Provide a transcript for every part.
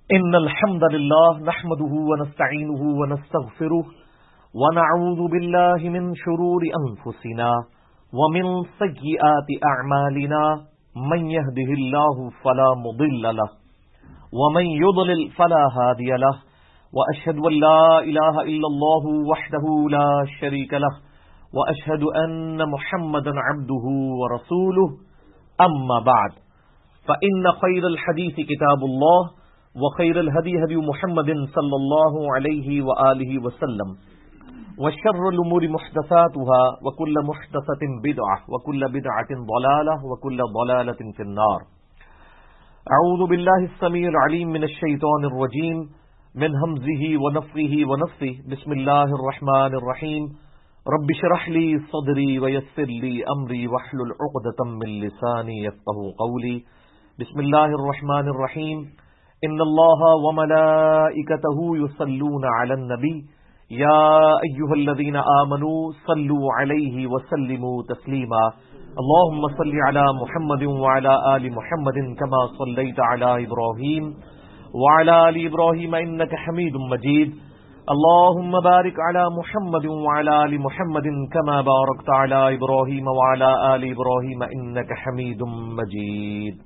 إن الحمد لله نحمده ونستعينه ونستغفره ونعوذ بالله من شرور أنفسنا ومن سيئات أعمالنا من يهده الله فلا مضل له ومن يضلل فلا هادي له وأشهد أن لا إله إلا الله وحده لا شريك له وأشهد أن محمدا عبده ورسوله أما بعد فإن خير الحديث كتاب الله وخير الهدي هدي محمد صلى الله عليه وآله وسلم وشر الأمور محدثاتها وكل محدثة بدعة وكل بدعة ضلالة وكل ضلالة في النار. أعوذ بالله السميع العليم من الشيطان الرجيم من همزه ونفخه ونفثه. بسم الله الرحمن الرحيم. رب اشرح لي صدري ويسر لي أمري واحلل عقدة من لساني يفقهوا قولي. بسم الله الرحمن الرحيم. ان اللہ وملائکتہ یصلون علی النبی یا ایھا الذین آمنوا صلوا علیہ وسلموا تسلیما. اللهم صل علی محمد وعلى آل محمد كما صلیت علی ابراہیم وعلى آل ابراہیم انک حمید مجید. اللهم بارک علی محمد وعلى آل محمد كما بارکت علی ابراہیم وعلى آل ابراہیم انک حمید مجید.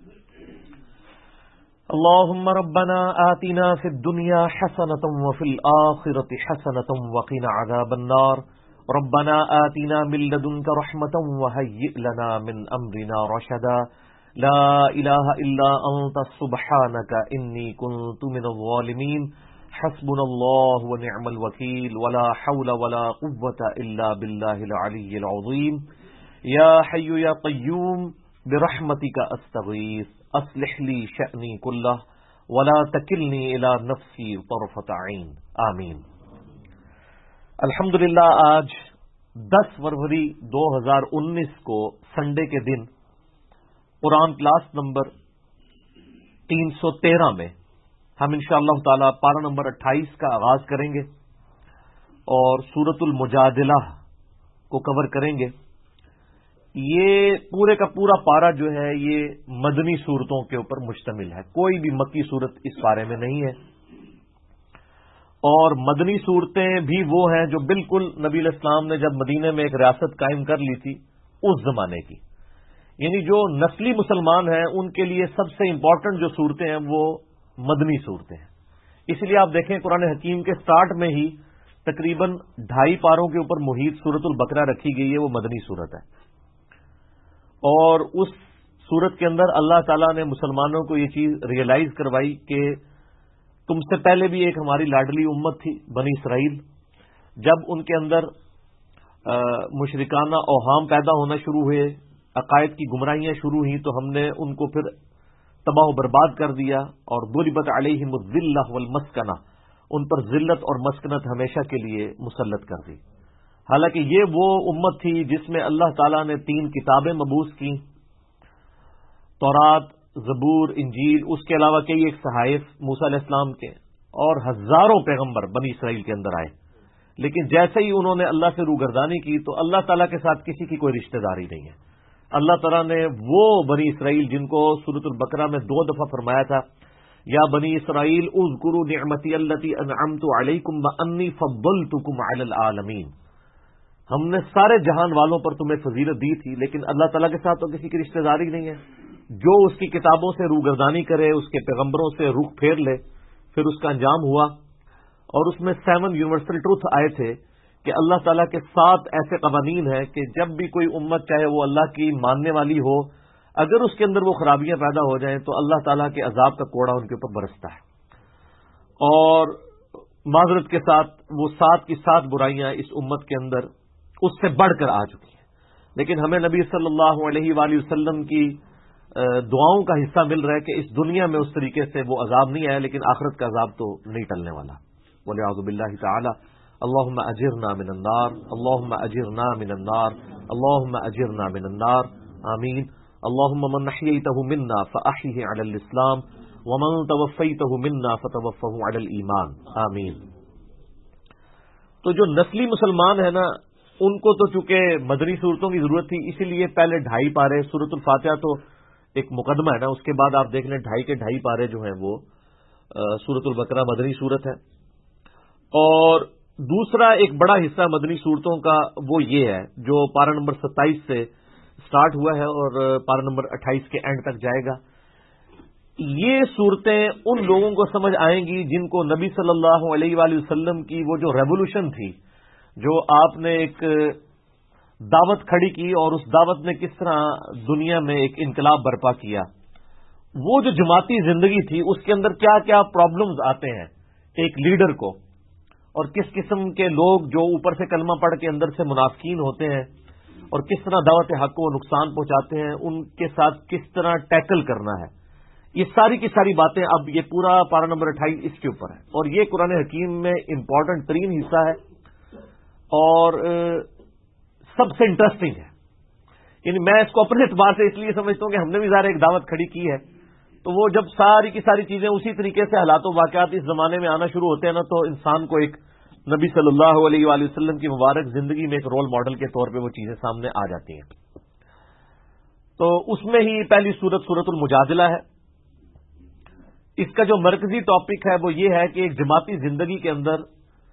اللهم ربنا آتنا في الدنيا حسنة وفي الآخرة حسنة وقنا عذاب النار. ربنا آتنا من لدنك رحمة وهيئ لنا من أمرنا رشدا. لا إله إلا أنت سبحانك إني كنت من الظالمين. حسبنا الله ونعم الوكيل ولا حول ولا قوة إلا بالله العلي العظيم. يا حي يا قيوم برحمتك أستغيث اصلح لی شأنی کلہ ولا تکلنی الی نفسی طرفۃ عین. آمین. الحمدللہ آج 10 فروری 2019 کو سنڈے کے دن قرآن کلاس نمبر 313 میں ہم انشاءاللہ تعالی پارہ نمبر 28 کا آغاز کریں گے اور سورۃ المجادلہ کو کور کریں گے. یہ پورے کا پورا پارہ جو ہے یہ مدنی صورتوں کے اوپر مشتمل ہے. کوئی بھی مکی صورت اس پارے میں نہیں ہے اور مدنی صورتیں بھی وہ ہیں جو بالکل نبی علیہ السلام نے جب مدینے میں ایک ریاست قائم کر لی تھی اس زمانے کی، یعنی جو نسلی مسلمان ہیں ان کے لیے سب سے امپورٹنٹ جو صورتیں ہیں وہ مدنی صورتیں ہیں. اس لیے آپ دیکھیں قرآن حکیم کے سٹارٹ میں ہی تقریباً 2.5 پاروں کے اوپر محیط سورۃ البقرہ رکھی گئی ہے، وہ مدنی صورت ہے. اور اس صورت کے اندر اللہ تعالیٰ نے مسلمانوں کو یہ چیز ریئلائز کروائی کہ تم سے پہلے بھی ایک ہماری لاڈلی امت تھی بنی اسرائیل. جب ان کے اندر مشرکانہ اوہام پیدا ہونا شروع ہوئے، عقائد کی گمراہیاں شروع ہوئیں، تو ہم نے ان کو پھر تباہ و برباد کر دیا اور ضربت علیہم الذلہ والمسکنہ، ان پر ذلت اور مسکنت ہمیشہ کے لیے مسلط کر دی. حالانکہ یہ وہ امت تھی جس میں اللہ تعالیٰ نے 3 کتابیں مبعوث کی، تورات، زبور، انجیل، اس کے علاوہ کئی ایک صحائف موسیٰ علیہ السلام کے، اور ہزاروں پیغمبر بنی اسرائیل کے اندر آئے. لیکن جیسے ہی انہوں نے اللہ سے روگردانی کی تو اللہ تعالیٰ کے ساتھ کسی کی کوئی رشتہ داری نہیں ہے. اللہ تعالیٰ نے وہ بنی اسرائیل جن کو سورۃ البقرہ میں 2 دفعہ فرمایا تھا، یا بنی اسرائیل اذکروا نعمتی التی انعمت علیکم وانی فضلتکم علی العالمین، ہم نے سارے جہان والوں پر تمہیں فضیلت دی تھی. لیکن اللہ تعالیٰ کے ساتھ تو کسی کی رشتہ داری نہیں ہے. جو اس کی کتابوں سے روگردانی کرے، اس کے پیغمبروں سے رخ پھیر لے، پھر اس کا انجام ہوا. اور اس میں 7 یونیورسل ٹروتھ آئے تھے کہ اللہ تعالیٰ کے 7 ایسے قوانین ہیں کہ جب بھی کوئی امت چاہے وہ اللہ کی ماننے والی ہو، اگر اس کے اندر وہ خرابیاں پیدا ہو جائیں تو اللہ تعالیٰ کے عذاب کا کوڑا ان کے اوپر برستا ہے. اور معذرت کے ساتھ وہ 7 کی 7 برائیاں اس امت کے اندر اس سے بڑھ کر آ چکی ہیں. لیکن ہمیں نبی صلی اللہ علیہ وآلہ وسلم کی دعاؤں کا حصہ مل رہا ہے کہ اس دنیا میں اس طریقے سے وہ عذاب نہیں آیا، لیکن آخرت کا عذاب تو نہیں ٹلنے والا. والعیاذ باللہ تعالی. اللہم اجرنا من النار، اللہم اجرنا من النار، اللہم اجرنا من النار. آمین. اللہم من احییتہ منا فاحیہ علی الاسلام ومن توفیتہ منا فتوفہ علی الایمان. آمین. تو جو نسلی مسلمان ہیں نا، ان کو تو چونکہ مدنی صورتوں کی ضرورت تھی، اسی لیے پہلے 2.5 پارے سورۃ الفاتحہ تو ایک مقدمہ ہے نا، اس کے بعد آپ دیکھ لیں 2.5 کے 2.5 پارے جو ہیں وہ سورۃ البقرہ مدنی سورت ہے، اور دوسرا ایک بڑا حصہ مدنی صورتوں کا وہ یہ ہے جو پارہ نمبر 27 سے سٹارٹ ہوا ہے اور پارہ نمبر 28 کے اینڈ تک جائے گا۔ یہ صورتیں ان لوگوں کو سمجھ آئیں گی جن کو نبی صلی اللہ علیہ وآلہ وسلم کی وہ جو ریولوشن تھی، جو آپ نے ایک دعوت کھڑی کی اور اس دعوت نے کس طرح دنیا میں ایک انقلاب برپا کیا، وہ جو جماعتی زندگی تھی اس کے اندر کیا کیا پرابلمز آتے ہیں ایک لیڈر کو، اور کس قسم کے لوگ جو اوپر سے کلمہ پڑھ کے اندر سے منافقین ہوتے ہیں اور کس طرح دعوت حق کو نقصان پہنچاتے ہیں، ان کے ساتھ کس طرح ٹیکل کرنا ہے، یہ ساری کی ساری باتیں اب یہ پورا پارہ نمبر 28 اس کے اوپر ہے، اور یہ قرآن حکیم میں امپورٹنٹ ترین حصہ ہے اور سب سے انٹرسٹنگ ہے۔ یعنی میں اس کو اپنے اعتبار سے اس لیے سمجھتا ہوں کہ ہم نے بھی ظاہر ایک دعوت کھڑی کی ہے، تو وہ جب ساری کی ساری چیزیں اسی طریقے سے حالات و واقعات اس زمانے میں آنا شروع ہوتے ہیں نا، تو انسان کو ایک نبی صلی اللہ علیہ وآلہ وسلم کی مبارک زندگی میں ایک رول ماڈل کے طور پہ وہ چیزیں سامنے آ جاتی ہیں۔ تو اس میں ہی پہلی سورت سورۃ المجادلہ ہے۔ اس کا جو مرکزی ٹاپک ہے وہ یہ ہے کہ ایک جماعتی زندگی کے اندر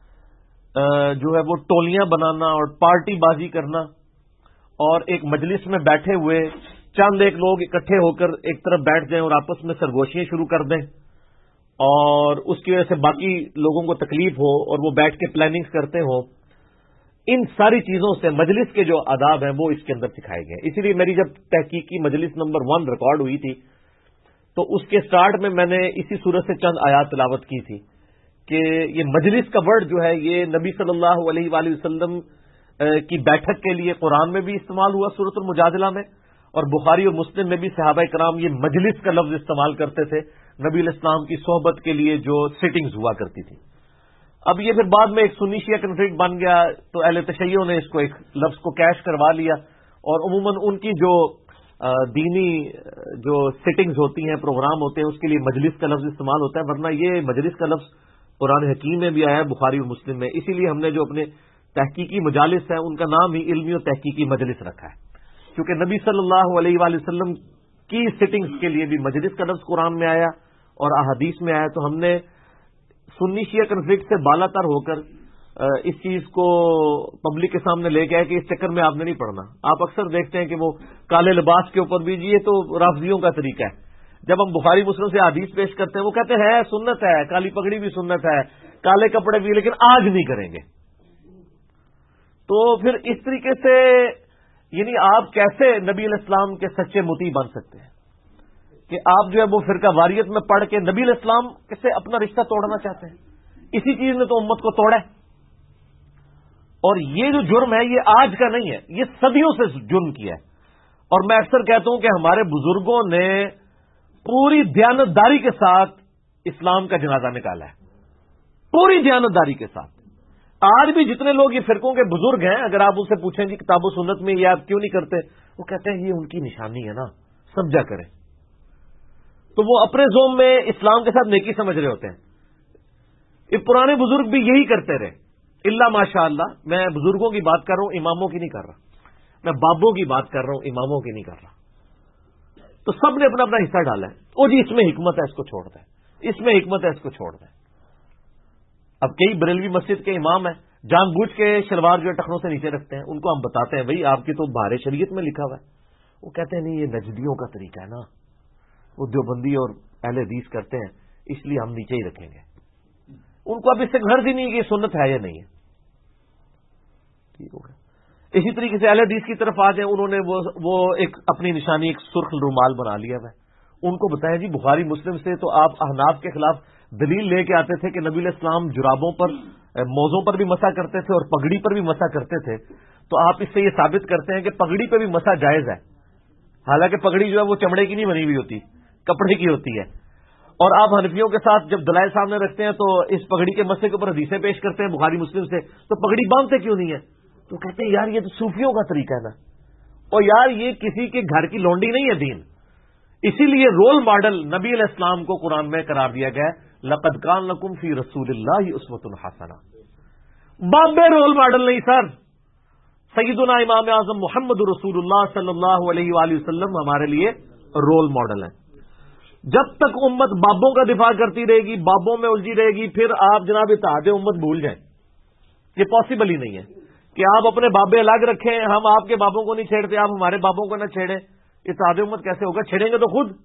جو ہے وہ ٹولیاں بنانا اور پارٹی بازی کرنا، اور ایک مجلس میں بیٹھے ہوئے چند ایک لوگ اکٹھے ہو کر ایک طرف بیٹھ جائیں اور آپس میں سرگوشیاں شروع کر دیں، اور اس کی وجہ سے باقی لوگوں کو تکلیف ہو اور وہ بیٹھ کے پلاننگز کرتے ہوں، ان ساری چیزوں سے مجلس کے جو آداب ہیں وہ اس کے اندر سکھائے گئے۔ اسی لیے میری جب تحقیقی مجلس نمبر 1 ریکارڈ ہوئی تھی تو اس کے سٹارٹ میں نے اسی صورت سے چند آیات تلاوت کی تھی کہ یہ مجلس کا ورڈ جو ہے یہ نبی صلی اللہ علیہ وآلہ وسلم کی بیٹھک کے لیے قرآن میں بھی استعمال ہوا سورۃ المجادلہ میں، اور بخاری اور مسلم میں بھی صحابہ کرام یہ مجلس کا لفظ استعمال کرتے تھے نبی علیہ السلام کی صحبت کے لیے جو سیٹنگز ہوا کرتی تھی۔ اب یہ پھر بعد میں ایک سنی شیعہ کنفلکٹ بن گیا تو اہل تشیع نے اس کو ایک لفظ کو کیش کروا لیا، اور عموماً ان کی جو دینی جو سیٹنگز ہوتی ہیں، پروگرام ہوتے ہیں، اس کے لیے مجلس کا لفظ استعمال ہوتا ہے، ورنہ یہ مجلس کا لفظ قرآن حکیم میں بھی آیا ہے، بخاری اور مسلم میں۔ اسی لیے ہم نے جو اپنے تحقیقی مجالس ہیں ان کا نام ہی علمی و تحقیقی مجلس رکھا ہے، کیونکہ نبی صلی اللہ علیہ وآلہ وسلم کی سیٹنگز کے لیے بھی مجلس کا لفظ قرآن میں آیا اور احادیث میں آیا، تو ہم نے سنی شیعہ کنفلکٹ سے بالا تر ہو کر اس چیز کو پبلک کے سامنے لے کے آئے کہ اس چکر میں آپ نے نہیں پڑھنا۔ آپ اکثر دیکھتے ہیں کہ وہ کالے لباس کے اوپر بھی جی یہ تو رافضیوں کا طریقہ ہے، جب ہم بخاری مسلم سے حدیث پیش کرتے ہیں وہ کہتے ہیں سنت ہے، کالی پگڑی بھی سنت ہے، کالے کپڑے بھی، لیکن آج نہیں کریں گے۔ تو پھر اس طریقے سے یعنی آپ کیسے نبی علیہ السلام کے سچے مطیع بن سکتے ہیں کہ آپ جو ہے وہ فرقہ واریت میں پڑھ کے نبی علیہ السلام سے اپنا رشتہ توڑنا چاہتے ہیں؟ اسی چیز نے تو امت کو توڑا ہے، اور یہ جو جرم ہے یہ آج کا نہیں ہے، یہ صدیوں سے جرم کیا ہے۔ اور میں اکثر کہتا ہوں کہ ہمارے بزرگوں نے پوری دیانتداری کے ساتھ اسلام کا جنازہ نکالا ہے، پوری دیانتداری کے ساتھ۔ آج بھی جتنے لوگ یہ فرقوں کے بزرگ ہیں، اگر آپ ان سے پوچھیں جی کتاب و سنت میں یہ آپ کیوں نہیں کرتے، وہ کہتے ہیں یہ ان کی نشانی ہے نا، سمجھا کریں۔ تو وہ اپنے زوم میں اسلام کے ساتھ نیکی سمجھ رہے ہوتے ہیں۔ یہ پرانے بزرگ بھی یہی کرتے رہے، اللہ ماشاء اللہ۔ میں بزرگوں کی بات کر رہا ہوں، اماموں کی نہیں کر رہا، میں بابوں کی بات کر رہا ہوں، اماموں کی نہیں کر رہا۔ تو سب نے اپنا اپنا حصہ ڈالا ہے، او جی اس میں حکمت ہے اس کو چھوڑ دیں، اس میں حکمت ہے اس کو چھوڑ دیں۔ اب کئی بریلوی مسجد کے امام ہیں جان بوجھ کے شلوار جو ہے ٹخنوں سے نیچے رکھتے ہیں، ان کو ہم بتاتے ہیں بھائی آپ کی تو بہار شریعت میں لکھا ہوا ہے، وہ کہتے ہیں نہیں یہ نجدیوں کا طریقہ ہے نا، وہ دیوبندی اور اہل حدیث کرتے ہیں اس لیے ہم نیچے ہی رکھیں گے۔ ان کو اب اس سے غرض ہی نہیں کہ یہ سنت ہے یا نہیں ہے۔ ٹھیک ہو گیا۔ اسی طریقے سے اہل حدیث کی طرف آ جائیں، انہوں نے وہ ایک اپنی نشانی ایک سرخ رومال بنا لیا ہے۔ ان کو بتایا جی بخاری مسلم سے تو آپ احناف کے خلاف دلیل لے کے آتے تھے کہ نبی علیہ السلام جرابوں پر موزوں پر بھی مسح کرتے تھے اور پگڑی پر بھی مسح کرتے تھے، تو آپ اس سے یہ ثابت کرتے ہیں کہ پگڑی پہ بھی مسح جائز ہے، حالانکہ پگڑی جو ہے وہ چمڑے کی نہیں بنی ہوئی ہوتی، کپڑے کی ہوتی ہے۔ اور آپ حنفیوں کے ساتھ جب دلائل سامنے رکھتے ہیں تو اس پگڑی کے مسئلے کے اوپر حدیثیں پیش کرتے ہیں بخاری مسلم سے، تو پگڑی باندھتے کیوں نہیں ہے؟ تو کہتے ہیں یار یہ تو صوفیوں کا طریقہ ہے نا، اور یار یہ کسی کے گھر کی لونڈی نہیں ہے دین۔ اسی لیے رول ماڈل نبی علیہ السلام کو قرآن میں قرار دیا گیا ہے، لقد کان لکم فی رسول اللہ اسوۃ حسنہ۔ بابے رول ماڈل نہیں سر، سیدنا امام اعظم محمد رسول اللہ صلی اللہ علیہ وآلہ وسلم ہمارے لیے رول ماڈل ہیں۔ جب تک امت بابوں کا دفاع کرتی رہے گی، بابوں میں الجھی رہے گی، پھر آپ جناب اتحاد امت بھول جائیں. یہ پاسبل ہی نہیں ہے کہ آپ اپنے بابے الگ رکھیں، ہم آپ کے بابوں کو نہیں چھیڑتے، آپ ہمارے بابوں کو نہ چھیڑیں. اتحاد امت کیسے ہوگا؟ چھیڑیں گے تو خود.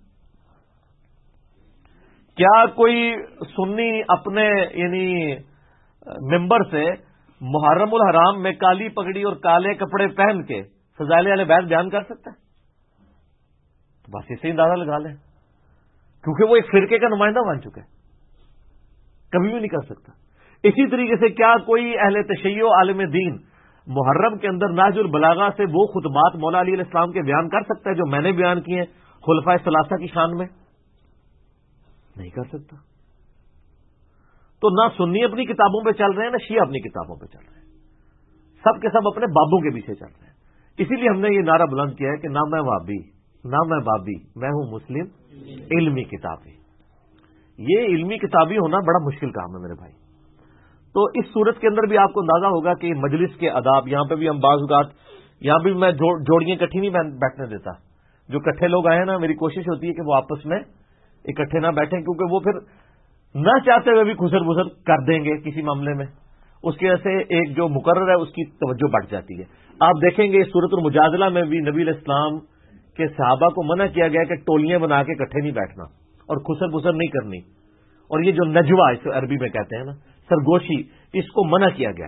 کیا کوئی سنی اپنے یعنی ممبر سے محرم الحرام میں کالی پگڑی اور کالے کپڑے پہن کے فضائل اہل بیت بیان کر سکتا ہے؟ تو بس اسے اندازہ لگا لیں، کیونکہ وہ ایک فرقے کا نمائندہ بن چکا ہے، کبھی بھی نہیں کر سکتا. اسی طریقے سے کیا کوئی اہل تشیع عالم دین محرم کے اندر نہج البلاغہ سے وہ خطبات مولا علی علیہ السلام کے بیان کر سکتا ہے جو میں نے بیان کیے ہیں خلفائے ثلاثہ کی شان میں؟ نہیں کر سکتا. تو نہ سنی اپنی کتابوں پہ چل رہے ہیں، نہ شیعہ اپنی کتابوں پہ چل رہے ہیں، سب کے سب اپنے بابوں کے پیچھے چل رہے ہیں. اسی لیے ہم نے یہ نعرہ بلند کیا ہے کہ نہ میں وابی نہ میں بابی، میں ہوں مسلم علمی کتابی. یہ علمی کتابی ہونا بڑا مشکل کام ہے میرے بھائی. تو اس صورت کے اندر بھی آپ کو اندازہ ہوگا کہ مجلس کے آداب، یہاں پہ بھی ہم بعض اوقات یہاں بھی میں جوڑیاں اکٹھی نہیں بیٹھنے دیتا. جو اکٹھے لوگ آئے ہیں نا، میری کوشش ہوتی ہے کہ وہ آپس میں اکٹھے نہ بیٹھیں، کیونکہ وہ پھر نہ چاہتے ہوئے بھی خسر بسر کر دیں گے کسی معاملے میں. اس کی وجہ سے ایک جو مقرر ہے اس کی توجہ بڑھ جاتی ہے. آپ دیکھیں گے سورۃ المجادلہ میں بھی نبی علیہ السلام کے صحابہ کو منع کیا گیا کہ ٹولیاں بنا کے اکٹھے نہیں بیٹھنا اور خسر بسر نہیں کرنی. اور یہ جو نجوہ اس عربی میں کہتے ہیں نا، سرگوشی، اس کو منع کیا گیا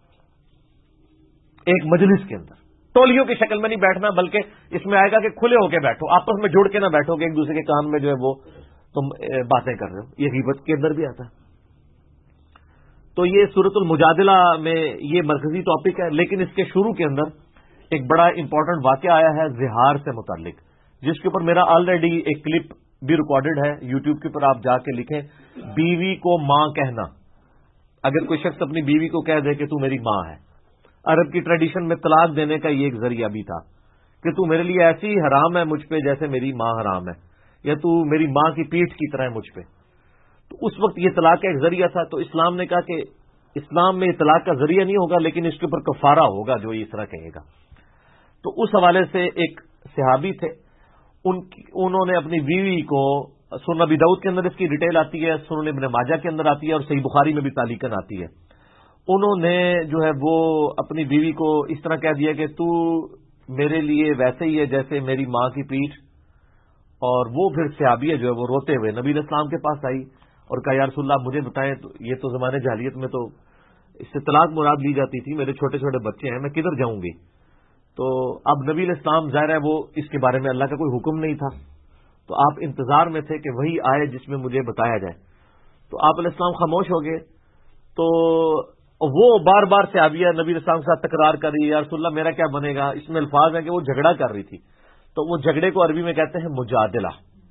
ایک مجلس کے اندر. ٹولیوں کی شکل میں نہیں بیٹھنا، بلکہ اس میں آئے گا کہ کھلے ہو کے بیٹھو، آپس میں جڑ کے نہ بیٹھو کہ ایک دوسرے کے کان میں جو ہے وہ تم باتیں کر رہے ہو. یہ غیبت کے اندر بھی آتا ہے. تو یہ سورۃ المجادلہ میں یہ مرکزی ٹاپک ہے. لیکن اس کے شروع کے اندر ایک بڑا امپورٹنٹ واقعہ آیا ہے زہار سے متعلق، جس کے اوپر میرا آلریڈی ایک کلپ بھی ریکارڈڈ ہے یوٹیوب کے اوپر. آپ جا کے لکھیں بیوی کو ماں کہنا. اگر کوئی شخص اپنی بیوی کو کہہ دے کہ تو میری ماں ہے، عرب کی ٹریڈیشن میں طلاق دینے کا یہ ایک ذریعہ بھی تھا کہ تو میرے لیے ایسی حرام ہے مجھ پہ جیسے میری ماں حرام ہے، یا تو میری ماں کی پیٹھ کی طرح ہے مجھ پہ. تو اس وقت یہ طلاق کا ایک ذریعہ تھا. تو اسلام نے کہا کہ اسلام میں یہ طلاق کا ذریعہ نہیں ہوگا، لیکن اس کے اوپر کفارہ ہوگا جو اس طرح کہے گا. تو اس حوالے سے ایک صحابی تھے، انہوں نے اپنی بیوی کو، سنن ابی داؤد کے اندر اس کی ڈیٹیل آتی ہے، سنن ابن ماجہ کے اندر آتی ہے، اور صحیح بخاری میں بھی تعلیقاً آتی ہے. انہوں نے جو ہے وہ اپنی بیوی کو اس طرح کہہ دیا کہ تو میرے لیے ویسے ہی ہے جیسے میری ماں کی پیٹھ. اور وہ پھر صحابیہ جو ہے وہ روتے ہوئے نبی علیہ السلام کے پاس آئی اور کہا یا رسول اللہ مجھے بتائیں، تو یہ تو زمانے جاہلیت میں تو اس سے طلاق مراد لی جاتی تھی، میرے چھوٹے چھوٹے بچے ہیں، میں کدھر جاؤں گی. تو اب نبی علیہ السلام ظاہر ہے وہ اس کے بارے میں اللہ کا کوئی حکم نہیں تھا، تو آپ انتظار میں تھے کہ وہی آئے جس میں مجھے بتایا جائے. تو آپ علیہ السلام خاموش ہو گئے. تو وہ بار بار صحابیہ نبی علیہ السلام کے ساتھ تکرار کر رہی ہے یا رسول اللہ میرا کیا بنے گا. اس میں الفاظ ہیں کہ وہ جھگڑا کر رہی تھی. تو وہ جھگڑے کو عربی میں کہتے ہیں مجادلہ.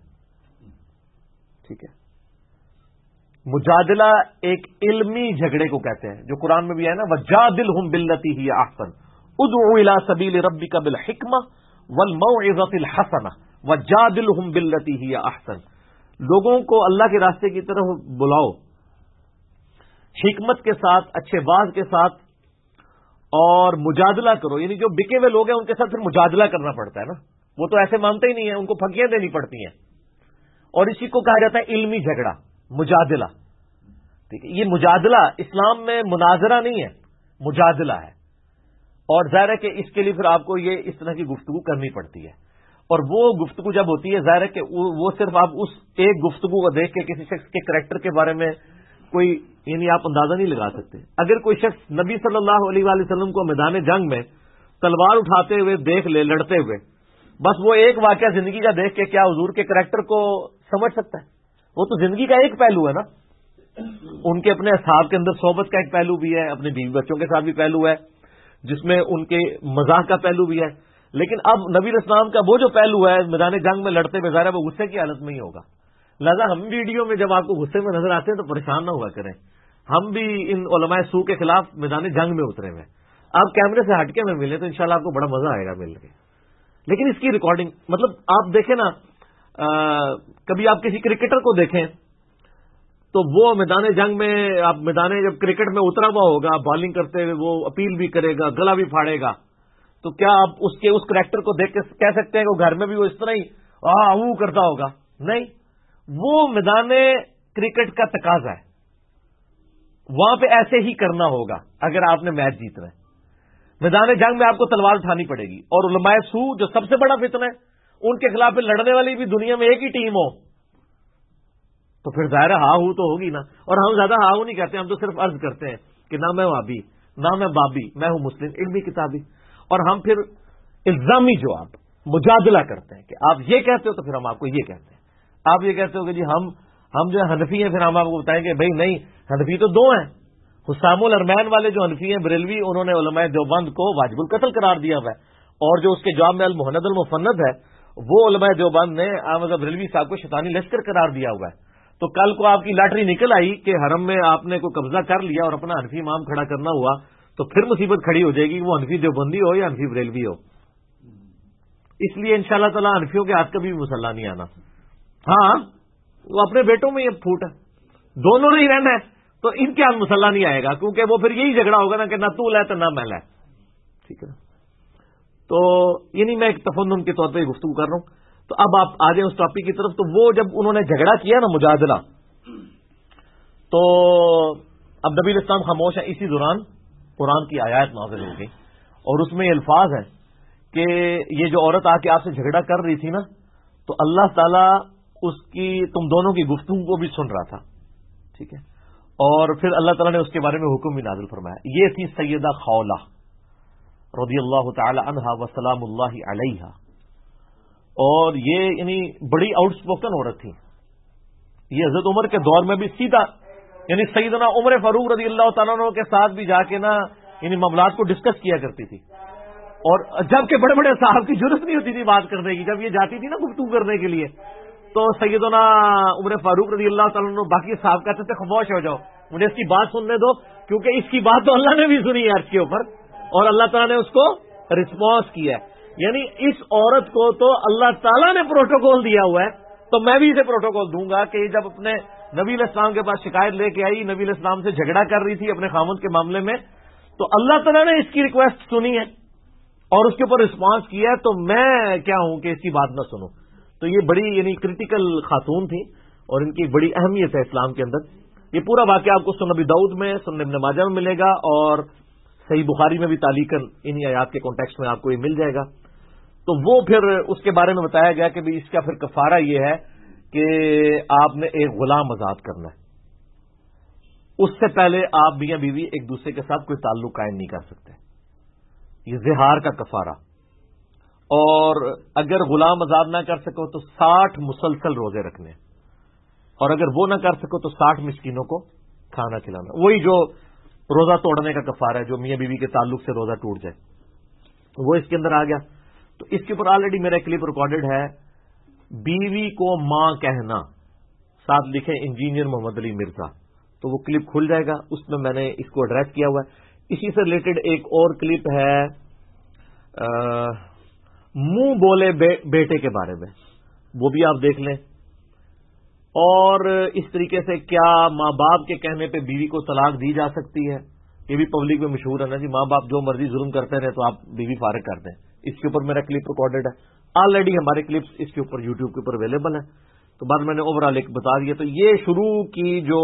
ٹھیک ہے، مجادلہ ایک علمی جھگڑے کو کہتے ہیں، جو قرآن میں بھی ہے نا وجادلہم باللتی ہی احسن ادع الی سبیل ربک بالحکمہ والموعظۃ الحسنہ وجادلہم باللتی ہی احسن. لوگوں کو اللہ کے راستے کی طرف بلاؤ حکمت کے ساتھ، اچھے واعظ کے ساتھ، اور مجادلہ کرو. یعنی جو بکے ہوئے لوگ ہیں ان کے ساتھ پھر مجادلہ کرنا پڑتا ہے نا، وہ تو ایسے مانتے ہی نہیں ہیں، ان کو پھکیاں دینی پڑتی ہیں. اور اسی کو کہا جاتا ہے علمی جھگڑا، مجادلہ. ٹھیک ہے، یہ مجادلہ اسلام میں مناظرہ نہیں ہے، مجادلہ ہے. اور ظاہر ہے کہ اس کے لیے پھر آپ کو یہ اس طرح کی گفتگو کرنی پڑتی ہے. اور وہ گفتگو جب ہوتی ہے ظاہر ہے کہ وہ صرف آپ اس ایک گفتگو کو دیکھ کے کسی شخص کے کریکٹر کے بارے میں کوئی یعنی آپ اندازہ نہیں لگا سکتے. اگر کوئی شخص نبی صلی اللہ علیہ وآلہ وسلم کو میدان جنگ میں تلوار اٹھاتے ہوئے دیکھ لے، لڑتے ہوئے، بس وہ ایک واقعہ زندگی کا دیکھ کے کیا حضور کے کریکٹر کو سمجھ سکتا ہے؟ وہ تو زندگی کا ایک پہلو ہے نا. ان کے اپنے اصحاب کے اندر صحبت کا ایک پہلو بھی ہے، اپنے بیوی بچوں کے ساتھ بھی پہلو ہے، جس میں ان کے مزاح کا پہلو بھی ہے. لیکن اب نبی اسلام کا وہ جو پہلو ہے میدان جنگ میں لڑتے ہوئے ظاہر ہے وہ غصے کی حالت میں ہی ہوگا. لہذا ہم ویڈیو میں جب آپ کو غصے میں نظر آتے ہیں تو پریشان نہ ہوا کریں. ہم بھی ان علماء سو کے خلاف میدان جنگ میں اترے ہوئے. آپ کیمرے سے ہٹ کے میں ملے تو انشاءاللہ آپ کو بڑا مزہ آئے گا مل کے. لیکن اس کی ریکارڈنگ مطلب آپ دیکھیں نا، کبھی آپ کسی کرکٹر کو دیکھیں تو وہ میدان جنگ میں، آپ میدان جب کرکٹ میں اترا ہوا ہوگا بالنگ کرتے ہوئے، وہ اپیل بھی کرے گا، گلا بھی پھاڑے گا. تو کیا آپ اس کریکٹر کو دیکھ کے کہہ سکتے ہیں کہ وہ گھر میں بھی وہ اس طرح ہی کرتا ہوگا؟ نہیں. وہ میدان کرکٹ کا تقاضا ہے، وہاں پہ ایسے ہی کرنا ہوگا اگر آپ نے میچ جیتنا ہے۔ میدان جنگ میں آپ کو تلوار اٹھانی پڑے گی، اور علماء سو جو سب سے بڑا فتنہ ہے، ان کے خلاف لڑنے والی بھی دنیا میں ایک ہی ٹیم ہو تو پھر ظاہر ہا ہو تو ہوگی نا۔ اور ہم زیادہ ہا ہو نہیں کہتے، ہم تو صرف عرض کرتے ہیں کہ نہ میں وہابی، نہ میں بابی، میں ہوں مسلم علمی کتابی، اور ہم پھر الزامی جواب مجادلہ کرتے ہیں کہ آپ یہ کہتے ہو تو پھر ہم آپ کو یہ کہتے ہیں، آپ یہ کہتے ہو کہ جی ہم جو حنفی ہیں، پھر ہم آپ کو بتائیں گے بھائی نہیں، حنفی تو دو ہیں، حسام الارمین والے جو حنفی ہیں بریلوی، انہوں نے علماء دیوبند کو واجب القتل قرار دیا ہوا ہے، اور جو اس کے جواب میں المہند المفند ہے، وہ علماء دیوبند نے احمد بریلوی صاحب کو شیطانی لشکر قرار دیا ہوا ہے۔ تو کل کو آپ کی لاٹری نکل آئی کہ حرم میں آپ نے کوئی قبضہ کر لیا اور اپنا حنفی امام کھڑا کرنا ہوا، تو پھر مصیبت کھڑی ہو جائے گی کہ وہ حنفی دیوبندی ہو یا حنفی بریلوی ہو۔ اس لیے انشاءاللہ تعالی حنفیوں کے ہاتھ کبھی بھی مسلح نہیں آنا۔ ہاں وہ اپنے بیٹوں میں یہ پھوٹ ہے، دونوں نہیں رہنا ہے تو ان کے ہاتھ مسلح نہیں آئے گا، کیونکہ وہ پھر یہی جھگڑا ہوگا نا کہ نہ تو لے تو نہ میں لے، ٹھیک ہے نا۔ تو یعنی میں ایک تفنن کے طور پہ گفتگو کر رہا ہوں۔ تو اب آپ آ جائیں اس ٹاپک کی طرف۔ تو وہ جب انہوں نے جھگڑا کیا نا مجادلہ، تو اب نبی علیہ السلام خاموش ہیں، اسی دوران قرآن کی آیات نازل ہو گئی، اور اس میں یہ الفاظ ہیں کہ یہ جو عورت آ کے آپ سے جھگڑا کر رہی تھی نا، تو اللہ تعالیٰ اس کی تم دونوں کی گفتگو کو بھی سن رہا تھا، ٹھیک ہے، اور پھر اللہ تعالیٰ نے اس کے بارے میں حکم بھی نازل فرمایا۔ یہ تھی سیدہ خولہ رضی اللہ تعالی عنہا وسلام اللہ علیہا، اور یہ یعنی بڑی آؤٹ اسپوکن عورت تھی۔ یہ حضرت عمر کے دور میں بھی سیدھا یعنی سیدنا عمر فاروق رضی اللہ تعالیٰ عنہ کے ساتھ بھی جا کے نا یعنی معاملات کو ڈسکس کیا کرتی تھی، اور جبکہ بڑے بڑے صاحب کی ضرورت نہیں ہوتی تھی بات کرنے کی، جب یہ جاتی تھی نا گفتگو کرنے کے لیے تو سیدنا عمر فاروق رضی اللہ تعالیٰ عنہ باقی صاحب کہتے تھے خاموش ہو جاؤ، مجھے اس کی بات سننے دو، کیونکہ اس کی بات تو اللہ نے بھی سنی ہے عرش کے اوپر، اور اللہ تعالیٰ نے اس کو رسپانس کیا ہے۔ یعنی اس عورت کو تو اللہ تعالیٰ نے پروٹوکول دیا ہوا ہے، تو میں بھی اسے پروٹوکول دوں گا کہ جب اپنے نبی علیہ السلام کے پاس شکایت لے کے آئی، نبی علیہ السلام سے جھگڑا کر رہی تھی اپنے خاوند کے معاملے میں، تو اللہ تعالیٰ نے اس کی ریکویسٹ سنی ہے اور اس کے اوپر رسپانس کیا ہے، تو میں کیا ہوں کہ اس کی بات نہ سنوں۔ تو یہ بڑی یعنی کریٹیکل خاتون تھی، اور ان کی بڑی اہمیت ہے اسلام کے اندر۔ یہ پورا واقعہ آپ کو سنن ابی داؤد میں، سنن ابن ماجہ میں ملے گا، اور صحیح بخاری میں بھی تعلیقاً انہی آیات کے کانٹیکسٹ میں آپ کو یہ مل جائے گا۔ تو وہ پھر اس کے بارے میں بتایا گیا کہ اس کا پھر کفارہ یہ ہے کہ آپ نے ایک غلام آزاد کرنا ہے، اس سے پہلے آپ میاں بیوی ایک دوسرے کے ساتھ کوئی تعلق قائم نہیں کر سکتے، یہ زہار کا کفارہ۔ اور اگر غلام آزاد نہ کر سکو تو 60 مسلسل روزے رکھنے، اور اگر وہ نہ کر سکو تو 60 مسکینوں کو کھانا کھلانا، وہی جو روزہ توڑنے کا کفارہ ہے، جو میاں بیوی کے تعلق سے روزہ ٹوٹ جائے، وہ اس کے اندر آ گیا۔ تو اس کے اوپر آلریڈی میرا کلپ ریکارڈڈ ہے، بیوی کو ماں کہنا، ساتھ لکھے انجینئر محمد علی مرزا، تو وہ کلپ کھل جائے گا، اس میں نے اس کو ایڈریس کیا ہوا ہے۔ اسی سے ریلیٹڈ ایک اور کلپ ہے منہ بولے بیٹے کے بارے میں، وہ بھی آپ دیکھ لیں۔ اور اس طریقے سے کیا ماں باپ کے کہنے پہ بیوی کو طلاق دی جا سکتی ہے، یہ بھی پبلک میں مشہور ہے نا جی، ماں باپ جو مرضی ظلم کرتے رہے تو آپ بیوی فارغ کر دیں۔ اس کے اوپر میرا کلپ ریکارڈڈ ہے، آلریڈی ہمارے کلپس اس کے اوپر یوٹیوب کے اوپر اویلیبل ہیں، تو بعد میں نے اوورآل ایک بتا دیا۔ تو یہ شروع کی جو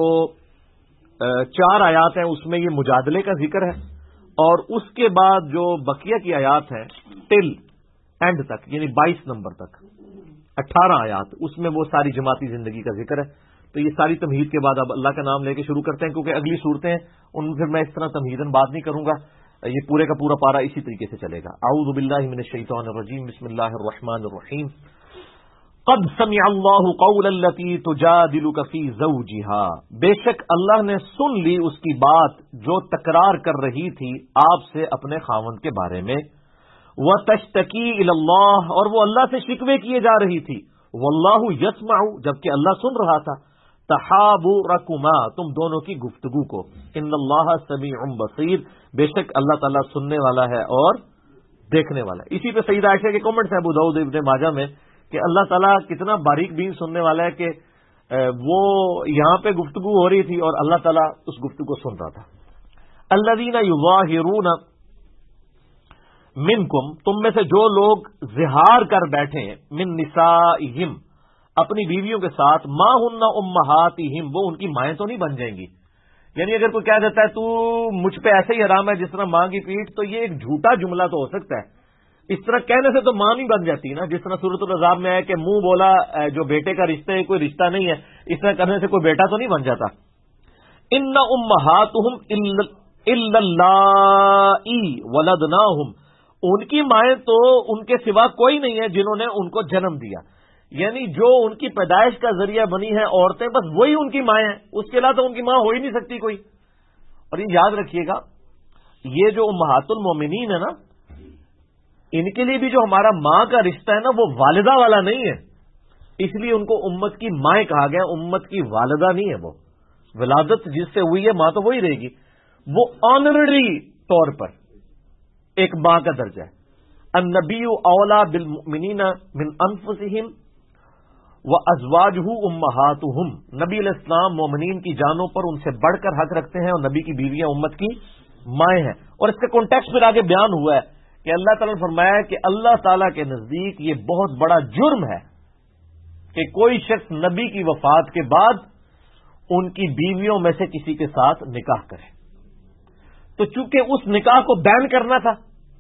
4 آیات ہیں اس میں یہ مجادلے کا ذکر ہے، اور اس کے بعد جو بقیہ کی آیات ہیں ٹل اینڈ تک، یعنی 22 نمبر تک 18 آیات، اس میں وہ ساری جماعتی زندگی کا ذکر ہے۔ تو یہ ساری تمہید کے بعد اب اللہ کا نام لے کے شروع کرتے ہیں، کیونکہ اگلی صورتیں ان میں پھر میں اس طرح تمہیدن بات نہیں کروں گا، یہ پورے کا پورا پارا اسی طریقے سے چلے گا۔ اعوذ باللہ من الشیطان الرجیم، بسم اللہ الرحمن الرحیم۔ قد سمع اللہ قول التی تجادلک فی زوجها، بے شک اللہ نے سن لی اس کی بات جو تکرار کر رہی تھی آپ سے اپنے خاوند کے بارے میں، وتشتکی الی اللہ، اور وہ اللہ سے شکوے کیے جا رہی تھی، واللہ یسمع، جبکہ اللہ سن رہا تھا، تحاورکما، تم دونوں کی گفتگو کو، ان اللہ سمیع بصیر، بے شک اللہ تعالیٰ سننے والا ہے اور دیکھنے والا ہے۔ اسی پہ سیدہ عائشہ کے کامنٹس ہیں ابو داؤد ابن ماجہ میں کہ اللہ تعالیٰ کتنا باریک بین سننے والا ہے کہ وہ یہاں پہ گفتگو ہو رہی تھی اور اللہ تعالیٰ اس گفتگو کو سن رہا تھا۔ الذین یظاہرون منکم، تم میں سے جو لوگ زہار کر بیٹھے من نسائہم، اپنی بیویوں کے ساتھ ما ہن امہاتہم، وہ ان کی مائیں تو نہیں بن جائیں گی. یعنی اگر کوئی کہہ دیتا ہے تو مجھ پہ ایسے ہی حرام ہے جس طرح ماں کی پیٹھ، تو یہ ایک جھوٹا جملہ تو ہو سکتا ہے. اس طرح کہنے سے تو ماں نہیں بن جاتی نا. جس طرح سورۃ العذاب میں ہے کہ منہ بولا جو بیٹے کا رشتہ ہے کوئی رشتہ نہیں ہے، اس طرح کرنے سے کوئی بیٹا تو نہیں بن جاتا. ان امہاتہم الا اللائی ولدناہم، ان کی مائیں تو ان کے سوا کوئی نہیں ہے جنہوں نے ان کو جنم دیا. یعنی جو ان کی پیدائش کا ذریعہ بنی ہیں عورتیں، بس وہی ان کی مائیں ہیں، اس کے علاوہ تو ان کی ماں ہو ہی نہیں سکتی کوئی. اور یہ یاد رکھیے گا، یہ جو امہات المومنین ہے نا، ان کے لیے بھی جو ہمارا ماں کا رشتہ ہے نا، وہ والدہ والا نہیں ہے. اس لیے ان کو امت کی مائیں کہا گیا، امت کی والدہ نہیں ہے. وہ ولادت جس سے ہوئی ہے ماں تو وہی رہے گی. وہ آنرری طور پر ایک ماں کا درجہ ہے. النبی اولا بالمؤمنین من انفسہم وازواجہ امہاتہم، نبی علیہ السلام مومنین کی جانوں پر ان سے بڑھ کر حق رکھتے ہیں، اور نبی کی بیویاں امت کی مائیں ہیں. اور اس کا کانٹیکسٹ پھر آگے بیان ہوا ہے کہ اللہ تعالیٰ نے فرمایا ہے کہ اللہ تعالیٰ کے نزدیک یہ بہت بڑا جرم ہے کہ کوئی شخص نبی کی وفات کے بعد ان کی بیویوں میں سے کسی کے ساتھ نکاح کرے. تو چونکہ اس نکاح کو بین کرنا تھا،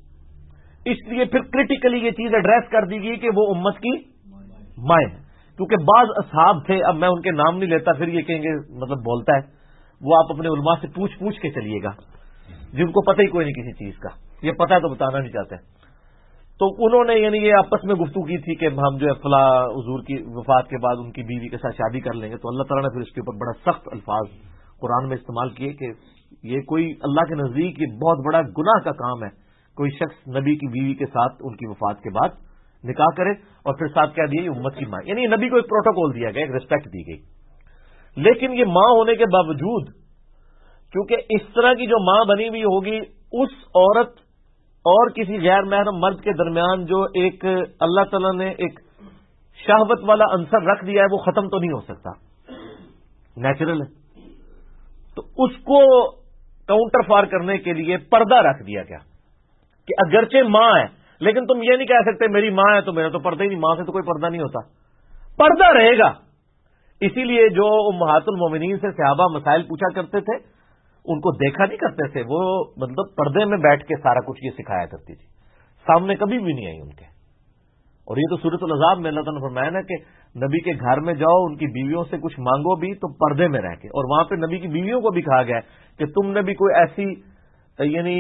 اس لیے پھر کریٹیکلی یہ چیز ایڈریس کر دی گئی کہ وہ امت کی مائیں ہیں. کیونکہ بعض اصحاب تھے، اب میں ان کے نام نہیں لیتا، پھر یہ کہیں گے مطلب بولتا ہے، وہ آپ اپنے علماء سے پوچھ کے چلیے گا جن کو پتہ ہی کوئی نہیں کسی چیز کا، یہ پتہ ہے تو بتانا نہیں چاہتے. تو انہوں نے یعنی یہ آپس میں گفتگو کی تھی کہ ہم جو ہے فلاں حضور کی وفات کے بعد ان کی بیوی کے ساتھ شادی کر لیں گے. تو اللہ تعالیٰ نے پھر اس کے اوپر بڑا سخت الفاظ قرآن میں استعمال کیے کہ یہ کوئی اللہ کے نزدیک یہ بہت بڑا گناہ کا کام ہے کوئی شخص نبی کی بیوی کے ساتھ ان کی وفات کے بعد نکاح کرے. اور پھر ساتھ کہہ دیا یہ امت کی ماں، یعنی نبی کو ایک پروٹوکول دیا گیا، ایک ریسپیکٹ دی گئی. لیکن یہ ماں ہونے کے باوجود کیونکہ اس طرح کی جو ماں بنی ہوئی ہوگی، اس عورت اور کسی غیر محرم مرد کے درمیان جو ایک اللہ تعالیٰ نے ایک شہوت والا عنصر رکھ دیا ہے، وہ ختم تو نہیں ہو سکتا، نیچرل ہے. تو اس کو کاؤنٹر فار کرنے کے لیے پردہ رکھ دیا گیا کہ اگرچہ ماں ہے لیکن تم یہ نہیں کہہ سکتے میری ماں ہے تو میرا تو پردہ ہی نہیں، ماں سے تو کوئی پردہ نہیں ہوتا، پردہ رہے گا. اسی لیے جو امہات المومنین سے صحابہ مسائل پوچھا کرتے تھے ان کو دیکھا نہیں کرتے تھے، وہ مطلب پردے میں بیٹھ کے سارا کچھ یہ سکھایا کرتی تھی، سامنے کبھی بھی نہیں آئی ان کے. اور یہ تو سورۃ العذاب میں اللہ تعالیٰ نے فرمایا نا کہ نبی کے گھر میں جاؤ، ان کی بیویوں سے کچھ مانگو بھی تو پردے میں رہ کے. اور وہاں پہ نبی کی بیویوں کو بھی کہا گیا کہ تم نے بھی کوئی ایسی یعنی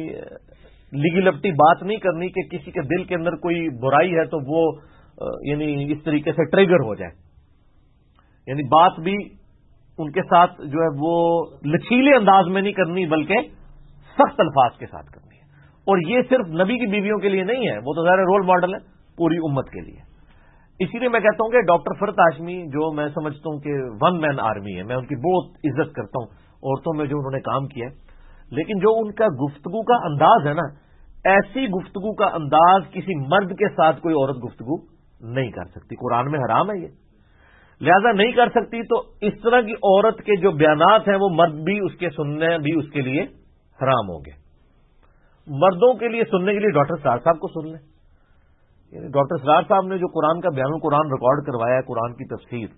لگی لپٹی بات نہیں کرنی کہ کسی کے دل کے اندر کوئی برائی ہے تو وہ یعنی اس طریقے سے ٹریگر ہو جائے. یعنی بات بھی ان کے ساتھ جو ہے وہ لچیلے انداز میں نہیں کرنی بلکہ سخت الفاظ کے ساتھ کرنی ہے. اور یہ صرف نبی کی بیویوں کے لیے نہیں ہے، وہ تو ظاہر رول ماڈل ہے پوری امت کے لیے. اسی لیے میں کہتا ہوں کہ ڈاکٹر فرت ہاشمی جو میں سمجھتا ہوں کہ ون مین آرمی ہے، میں ان کی بہت عزت کرتا ہوں عورتوں میں جو انہوں نے کام کیا ہے، لیکن جو ان کا گفتگو کا انداز ہے نا، ایسی گفتگو کا انداز کسی مرد کے ساتھ کوئی عورت گفتگو نہیں کر سکتی. قرآن میں حرام ہے یہ، لہذا نہیں کر سکتی. تو اس طرح کی عورت کے جو بیانات ہیں وہ مرد بھی اس کے سننے بھی اس کے لیے حرام ہوں گے. مردوں کے لیے سننے کے لیے ڈاکٹر سرار صاحب کو سن لیں. یعنی ڈاکٹر سرار صاحب نے جو قرآن کا بیان قرآن ریکارڈ کروایا ہے، قرآن کی تفسیر،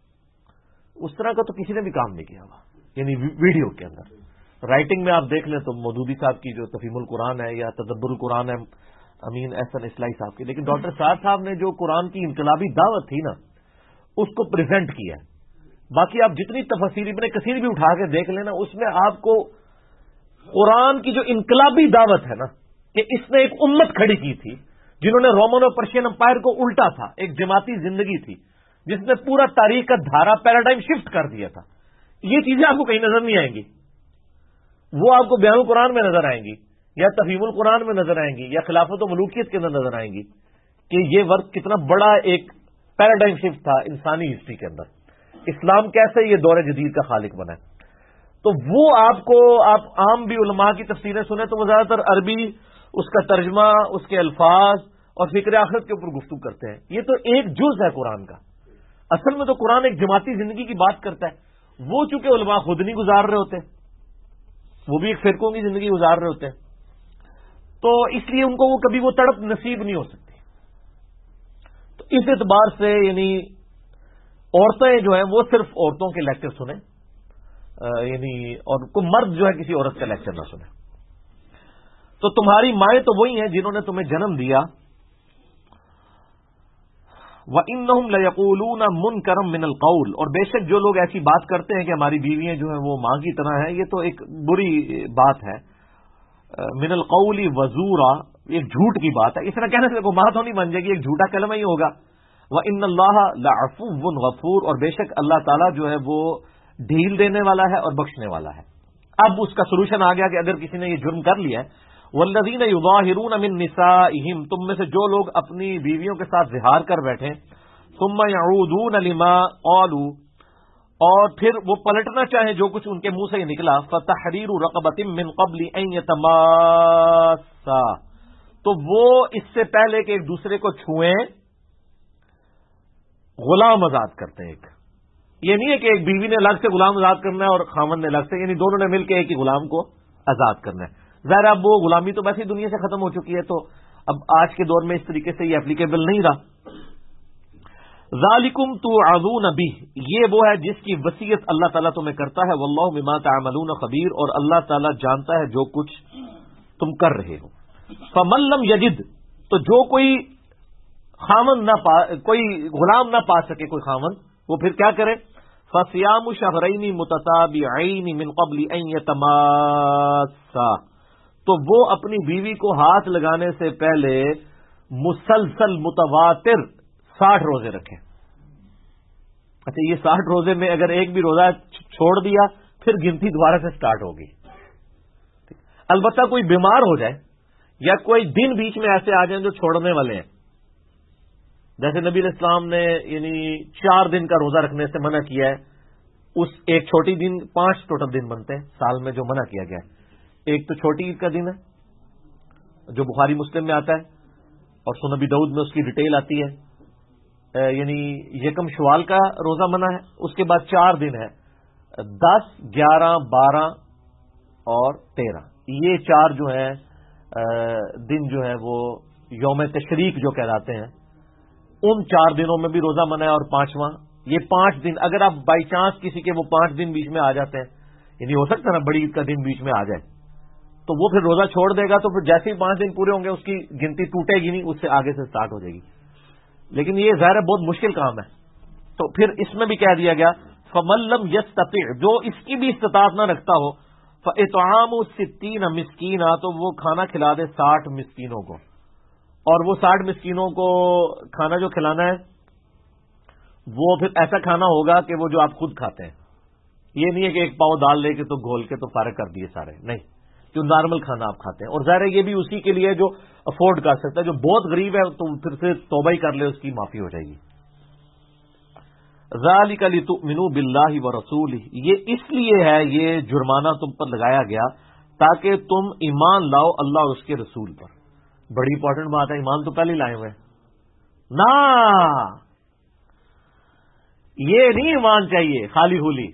اس طرح کا تو کسی نے بھی کام نہیں کیا ہوا. یعنی ویڈیو کے اندر رائٹنگ میں آپ دیکھ لیں تو مودودی صاحب کی جو تفہیم القرآن ہے یا تدبر القرآن ہے امین احسن اسلائی صاحب کی، لیکن ڈاکٹر سرار صاحب نے جو قرآن کی انقلابی دعوت تھی نا اس کو پریزنٹ کیا ہے. باقی آپ جتنی تفسیر ابن کثیر بھی اٹھا کے دیکھ لینا، اس میں آپ کو قرآن کی جو انقلابی دعوت ہے نا کہ اس نے ایک امت کھڑی کی تھی جنہوں نے رومن اور پرشین امپائر کو الٹا تھا، ایک جماعتی زندگی تھی جس نے پورا تاریخ کا دھارا پیراڈائم شفٹ کر دیا تھا. یہ چیزیں آپ کو کہیں نظر نہیں آئیں گی، وہ آپ کو بیان القرآن میں نظر آئیں گی یا تفہیم القرآن میں نظر آئیں گی یا خلافت و ملوکیت کے اندر نظر آئیں گی کہ یہ وقت کتنا بڑا ایک پیراڈائم شفٹ تھا انسانی ہسٹری کے اندر. اسلام کیسے یہ دور جدید کا خالق بنا ہے. تو وہ آپ عام بھی علماء کی تفسیریں سنیں تو وہ زیادہ تر عربی، اس کا ترجمہ، اس کے الفاظ اور فکر آخرت کے اوپر گفتگو کرتے ہیں. یہ تو ایک جز ہے قرآن کا. اصل میں تو قرآن ایک جماعتی زندگی کی بات کرتا ہے. وہ چونکہ علماء خود نہیں گزار رہے ہوتے، وہ بھی ایک فرقوں کی زندگی گزار رہے ہوتے ہیں، تو اس لیے ان کو وہ کبھی وہ تڑپ نصیب نہیں ہو سکتی. تو اس اعتبار سے یعنی عورتیں جو ہیں وہ صرف عورتوں کے لیکچر سنیں، یعنی اور کوئی مرد جو ہے کسی عورت کا لیکچر نہ سنیں. تو تمہاری مائیں تو وہی ہیں جنہوں نے تمہیں جنم دیا. وَإِنَّهُمْ لَيَقُولُونَ مُنْكَرًا مِنَ الْقَوْلِ، اور بے شک جو لوگ ایسی بات کرتے ہیں کہ ہماری بیویاں جو ہیں وہ ماں کی طرح ہیں، یہ تو ایک بری بات ہے. من القول وزورا، ایک جھوٹ کی بات ہے. اس طرح کہنے سے کوئی ماں تو نہیں بن جائے گی، ایک جھوٹا کلمہ ہی ہوگا. وَإِنَّ اللَّهَ لَعَفُوٌّ غَفُورٌ، اور بے شک اللہ تعالیٰ جو ہے وہ ڈھیل دینے والا ہے اور بخشنے والا ہے. اب اس کا سولوشن آ گیا کہ اگر کسی نے یہ جرم کر لیا ہے، وَالَّذِينَ يُظَاهِرُونَ مِن نِّسَائِهِمْ، تم میں سے جو لوگ اپنی بیویوں کے ساتھ زہار کر بیٹھیں، ثُمَّ يَعُودُونَ لِمَا قَالُوا، اور پھر وہ پلٹنا چاہیں جو کچھ ان کے منہ سے نکلا، فَتَحْرِيرُ رَقَبَةٍ مِّن قَبْلِ أَن يَتَمَاسَّا، تو وہ اس سے پہلے کہ ایک دوسرے کو چھوئیں غلام آزاد کرتے ہیں. ایک یہ نہیں ہے کہ ایک بیوی نے الگ سے غلام آزاد کرنا ہے اور خاوند نے الگ سے، یعنی دونوں نے مل کے ایک ہی غلام کو آزاد کرنا ہے. ظاہر اب وہ غلامی تو ویسے ہی دنیا سے ختم ہو چکی ہے، تو اب آج کے دور میں اس طریقے سے یہ اپلیکیبل نہیں رہا. ذالکم توعظون بہ، یہ وہ ہے جس کی وصیت اللہ تعالیٰ تمہیں کرتا ہے. واللہ بما تعملون خبیر، اور اللہ تعالیٰ جانتا ہے جو کچھ تم کر رہے ہو. فمن لم یجد، تو جو کوئی خاوند نہ کوئی غلام نہ پا سکے کوئی خاوند، وہ پھر کیا کرے؟ فصیام شہرین متتابعین من قبل ان یتماسا، تو وہ اپنی بیوی کو ہاتھ لگانے سے پہلے مسلسل متواتر 60 روزے رکھیں. اچھا، یہ 60 روزے میں اگر ایک بھی روزہ چھوڑ دیا پھر گنتی دوبارہ سے سٹارٹ ہوگی. البتہ کوئی بیمار ہو جائے یا کوئی دن بیچ میں ایسے آ جائیں جو چھوڑنے والے ہیں، جیسے نبی علیہ السلام نے یعنی 4 دن کا روزہ رکھنے سے منع کیا ہے. اس ایک چھوٹی دن 5 ٹوٹل دن بنتے ہیں سال میں جو منع کیا گیا ہے. ایک تو چھوٹی عید کا دن ہے جو بخاری مسلم میں آتا ہے اور سنن ابی داؤد میں اس کی ڈیٹیل آتی ہے، یعنی یکم شوال کا روزہ منع ہے. اس کے بعد 4 دن ہے، 10، 11، 12 اور 13. یہ 4 جو ہیں دن جو ہے وہ یوم تشریق جو کہلاتے ہیں، ان 4 دنوں میں بھی روزہ منع ہے. اور 5واں، یہ 5 دن اگر آپ بائی چانس کسی کے وہ 5 دن بیچ میں آ جاتے ہیں، یعنی ہو سکتا ہے نا بڑی عید کا دن بیچ میں آ جائے، تو وہ پھر روزہ چھوڑ دے گا، تو پھر جیسے ہی 5 دن پورے ہوں گے اس کی گنتی ٹوٹے گی نہیں، اس سے آگے سے سٹارٹ ہو جائے گی. لیکن یہ ظاہر بہت مشکل کام ہے. تو پھر اس میں بھی کہہ دیا گیا فَمَن لَّمْ يَسْتَطِعْ، جو اس کی بھی استطاعت نہ رکھتا ہو، فَإِطْعَامُ 60 مسکینا، تو وہ کھانا کھلا دے 60 مسکینوں کو. اور وہ 60 مسکینوں کو کھانا جو کھلانا ہے وہ پھر ایسا کھانا ہوگا کہ وہ جو آپ خود کھاتے ہیں. یہ نہیں ہے کہ ایک پاؤ دال لے کے تو گھول کے تو فارغ کر دیے سارے، نہیں، جو نارمل کھانا آپ کھاتے ہیں. اور ظاہر ہے یہ بھی اسی کے لیے جو افورڈ کر سکتا ہے، جو بہت غریب ہے تو پھر سے توبہ ہی کر لے، اس کی معافی ہو جائے گی. ذالک لتؤمنوا باللہ ورسولہ، یہ اس لیے ہے یہ جرمانہ تم پر لگایا گیا تاکہ تم ایمان لاؤ اللہ اور اس کے رسول پر. بڑی امپورٹنٹ بات ہے، ایمان تو پہلے ہی لائے ہوئے نا، یہ نہیں ایمان چاہیے خالی ہولی.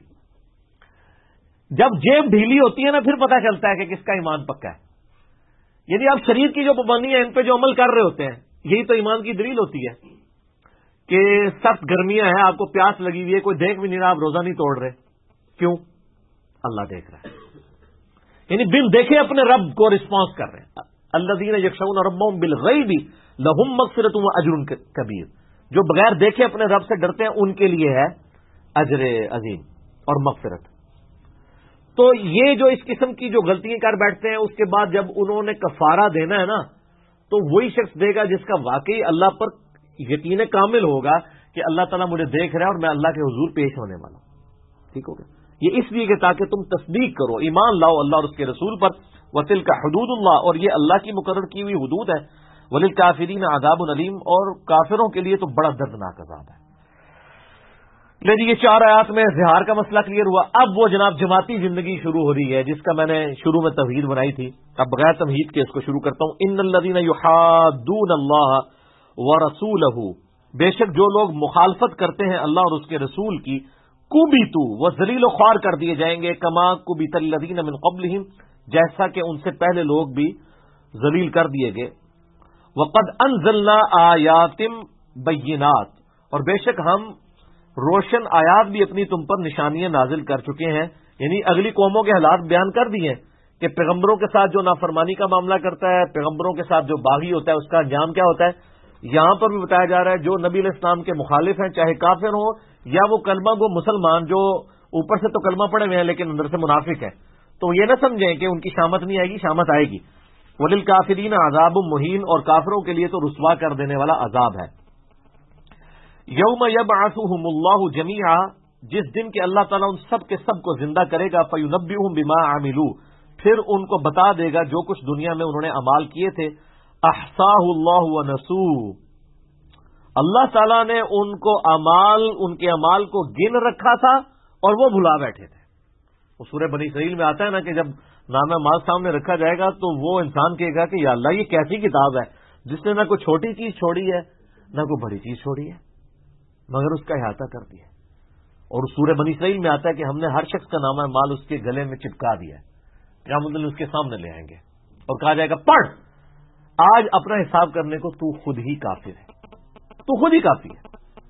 جب جیب ڈھیلی ہوتی ہے نا پھر پتہ چلتا ہے کہ کس کا ایمان پکا ہے. یعنی آپ شریر کی جو پابندیاں ہیں ان پہ جو عمل کر رہے ہوتے ہیں، یہی تو ایمان کی دلیل ہوتی ہے کہ سخت گرمیاں ہیں، آپ کو پیاس لگی ہوئی ہے، کوئی دیکھ بھی نہیں رہا، آپ روزہ نہیں توڑ رہے. کیوں؟ اللہ دیکھ رہا ہے، یعنی بن دیکھے اپنے رب کو رسپانس کر رہے ہیں. الذین یخشون ربهم بالغیب لهم مغفرۃ واجر کبیر، جو بغیر دیکھے اپنے رب سے ڈرتے ہیں ان کے لیے ہے اجر عظیم اور مغفرت. تو یہ جو اس قسم کی جو غلطیاں کر بیٹھتے ہیں، اس کے بعد جب انہوں نے کفارہ دینا ہے نا، تو وہی شخص دے گا جس کا واقعی اللہ پر یقین کامل ہوگا کہ اللہ تعالیٰ مجھے دیکھ رہا ہے اور میں اللہ کے حضور پیش ہونے والا ہوں. ٹھیک ہوگا؟ یہ اس لیے کہ تاکہ تم تصدیق کرو، ایمان لاؤ اللہ اور اس کے رسول پر. وَتِلْكَ حدود اللہ، اور یہ اللہ کی مقرر کی ہوئی حدود ہے. وَلِلْكَافِرِينَ عَذَابٌ أَلِيمٌ، اور کافروں کے لیے تو بڑا دردناک عذاب ہے. لے جی، یہ 4 آیات میں زہار کا مسئلہ کلیئر ہوا. اب وہ جناب جماعتی زندگی شروع ہو رہی ہے جس کا میں نے شروع میں تمہید بنائی تھی. اب بغیر تمہید کے اس کو شروع کرتا ہوں. ان الذین یحادون اللہ ورسولہ، بے شک جو لوگ مخالفت کرتے ہیں اللہ اور اس کے رسول کی، کبیتو، وہ ذلیل و خوار کر دیے جائیں گے، کما کبیت الذین من قبلہم، جیسا کہ ان سے پہلے لوگ بھی ذلیل کر دیے گئے. وقد انزلنا آیات بینات، اور بے شک ہم روشن آیات بھی اپنی تم پر نشانیاں نازل کر چکے ہیں، یعنی اگلی قوموں کے حالات بیان کر دیے کہ پیغمبروں کے ساتھ جو نافرمانی کا معاملہ کرتا ہے، پیغمبروں کے ساتھ جو باغی ہوتا ہے اس کا انجام کیا ہوتا ہے۔ یہاں پر بھی بتایا جا رہا ہے جو نبی علیہ السلام کے مخالف ہیں، چاہے کافر ہوں یا وہ کلمہ گو مسلمان جو اوپر سے تو کلمہ پڑے ہوئے ہیں لیکن اندر سے منافق ہے، تو یہ نہ سمجھیں کہ ان کی شامت نہیں آئے گی، شامت آئے گی۔ وَلِلْكَافِرِينَ عَذَابٌ مُّهِينٌ، اور کافروں کے لیے تو رسوا کر دینے والا عذاب ہے۔ یوم یبعثہم اللہ جمیعا، جس دن کہ اللہ تعالیٰ ان سب کے سب کو زندہ کرے گا، فینبئہم بما عملوا، پھر ان کو بتا دے گا جو کچھ دنیا میں انہوں نے اعمال کیے تھے۔ احصاہ اللہ ونسوہ، اللہ تعالیٰ نے ان کو ان کے اعمال کو گن رکھا تھا اور وہ بھلا بیٹھے تھے۔ وہ سورہ بنی اسرائیل میں آتا ہے نا کہ جب نام اعمال سامنے رکھا جائے گا تو وہ انسان کہے گا کہ یا اللہ یہ کیسی کتاب ہے جس نے نہ کوئی چھوٹی چیز چھوڑی ہے نہ کوئی بڑی چیز چھوڑی ہے، مگر اس کا احاطہ کر دیا۔ اور سورہ بنی اسرائیل میں آتا ہے کہ ہم نے ہر شخص کا نام اعمال اس کے گلے میں چپکا دیا ہے، قیامت میں اس کے سامنے لے آئیں گے اور کہا جائے گا پڑھ، آج اپنا حساب کرنے کو تو خود ہی کافر ہے، تو خود ہی کافی ہے۔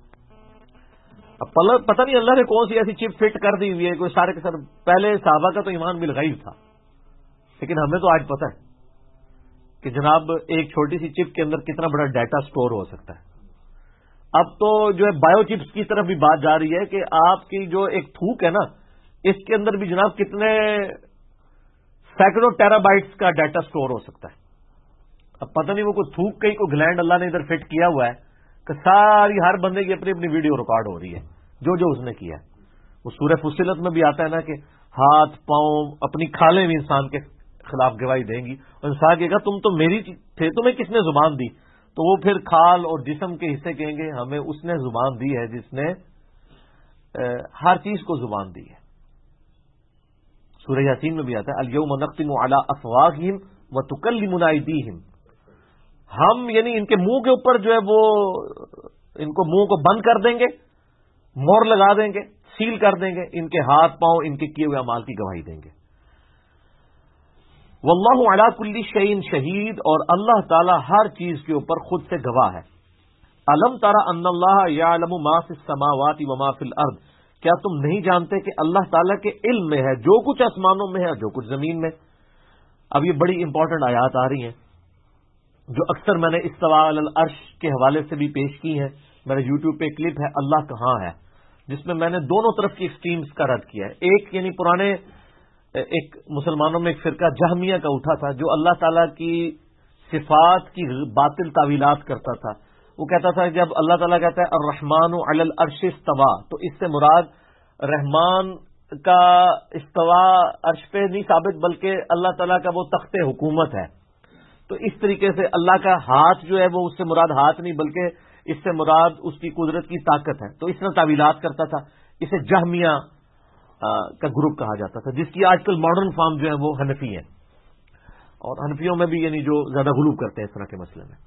اب پتہ نہیں اللہ نے کون سی ایسی چپ فٹ کر دی ہوئی ہے، کوئی سارے کے سارے، پہلے صحابہ کا تو ایمان بالغیب تھا، لیکن ہمیں تو آج پتہ ہے کہ جناب ایک چھوٹی سی چپ کے اندر کتنا بڑا ڈیٹا سٹور ہو سکتا ہے۔ اب تو جو ہے بایو چپس کی طرف بھی بات جا رہی ہے کہ آپ کی جو ایک تھوک ہے نا، اس کے اندر بھی جناب کتنے سینکڑوں ٹیرا بائٹس کا ڈیٹا سٹور ہو سکتا ہے۔ اب پتہ نہیں وہ کوئی تھوک کہیں کوئی گلینڈ اللہ نے ادھر فٹ کیا ہوا ہے کہ ساری ہر بندے کی اپنی اپنی ویڈیو ریکارڈ ہو رہی ہے جو اس نے کیا ہے۔ وہ سورہ فصلت میں بھی آتا ہے نا کہ ہاتھ پاؤں اپنی کھالیں بھی انسان کے خلاف گواہی دیں گی، اور انسان کہے گا تم تو میری تھے، تمہیں کس نے زبان دی؟ تو وہ پھر کھال اور جسم کے حصے کہیں گے ہمیں اس نے زبان دی ہے جس نے ہر چیز کو زبان دی ہے۔ سورہ یاسین میں بھی آتا ہے الیوم نختم علی افواہہم وتکلمنا ایدیہم، ہم یعنی ان کے منہ کے اوپر جو ہے وہ ان کو منہ کو بند کر دیں گے، مور لگا دیں گے، سیل کر دیں گے، ان کے ہاتھ پاؤں ان کے کیے ہوئے اعمال کی گواہی دیں گے۔ واللہ علی کل شیء شہید، اور اللہ تعالی ہر چیز کے اوپر خود سے گواہ ہے۔ الم تر ان اللہ یعلم ما فی السماوات وما فی الارض، کیا تم نہیں جانتے کہ اللہ تعالیٰ کے علم میں ہے جو کچھ آسمانوں میں ہے اور جو کچھ زمین میں۔ اب یہ بڑی امپورٹنٹ آیات آ رہی ہیں جو اکثر میں نے استواء علی العرش کے حوالے سے بھی پیش کی ہیں۔ میرے یوٹیوب پہ کلپ ہے اللہ کہاں ہے، جس میں نے دونوں طرف کی ایکسٹریمز کا رد کیا ہے۔ ایک یعنی پرانے ایک مسلمانوں میں ایک فرقہ جہمیہ کا اٹھا تھا جو اللہ تعالیٰ کی صفات کی باطل تعویلات کرتا تھا۔ وہ کہتا تھا جب اللہ تعالیٰ کہتا ہے الرحمن علی العرش استوى، تو اس سے مراد رحمان کا استوا عرش پہ نہیں ثابت بلکہ اللہ تعالیٰ کا وہ تخت حکومت ہے۔ تو اس طریقے سے اللہ کا ہاتھ جو ہے وہ اس سے مراد ہاتھ نہیں بلکہ اس سے مراد اس کی قدرت کی طاقت ہے۔ تو اس نے تعویلات کرتا تھا، اسے جہمیہ کا گروپ کہا جاتا تھا، جس کی آج کل ماڈرن فارم جو ہے وہ حنفی ہے، اور حنفیوں میں بھی یعنی جو زیادہ غلو کرتے ہیں اس طرح کے مسئلے میں۔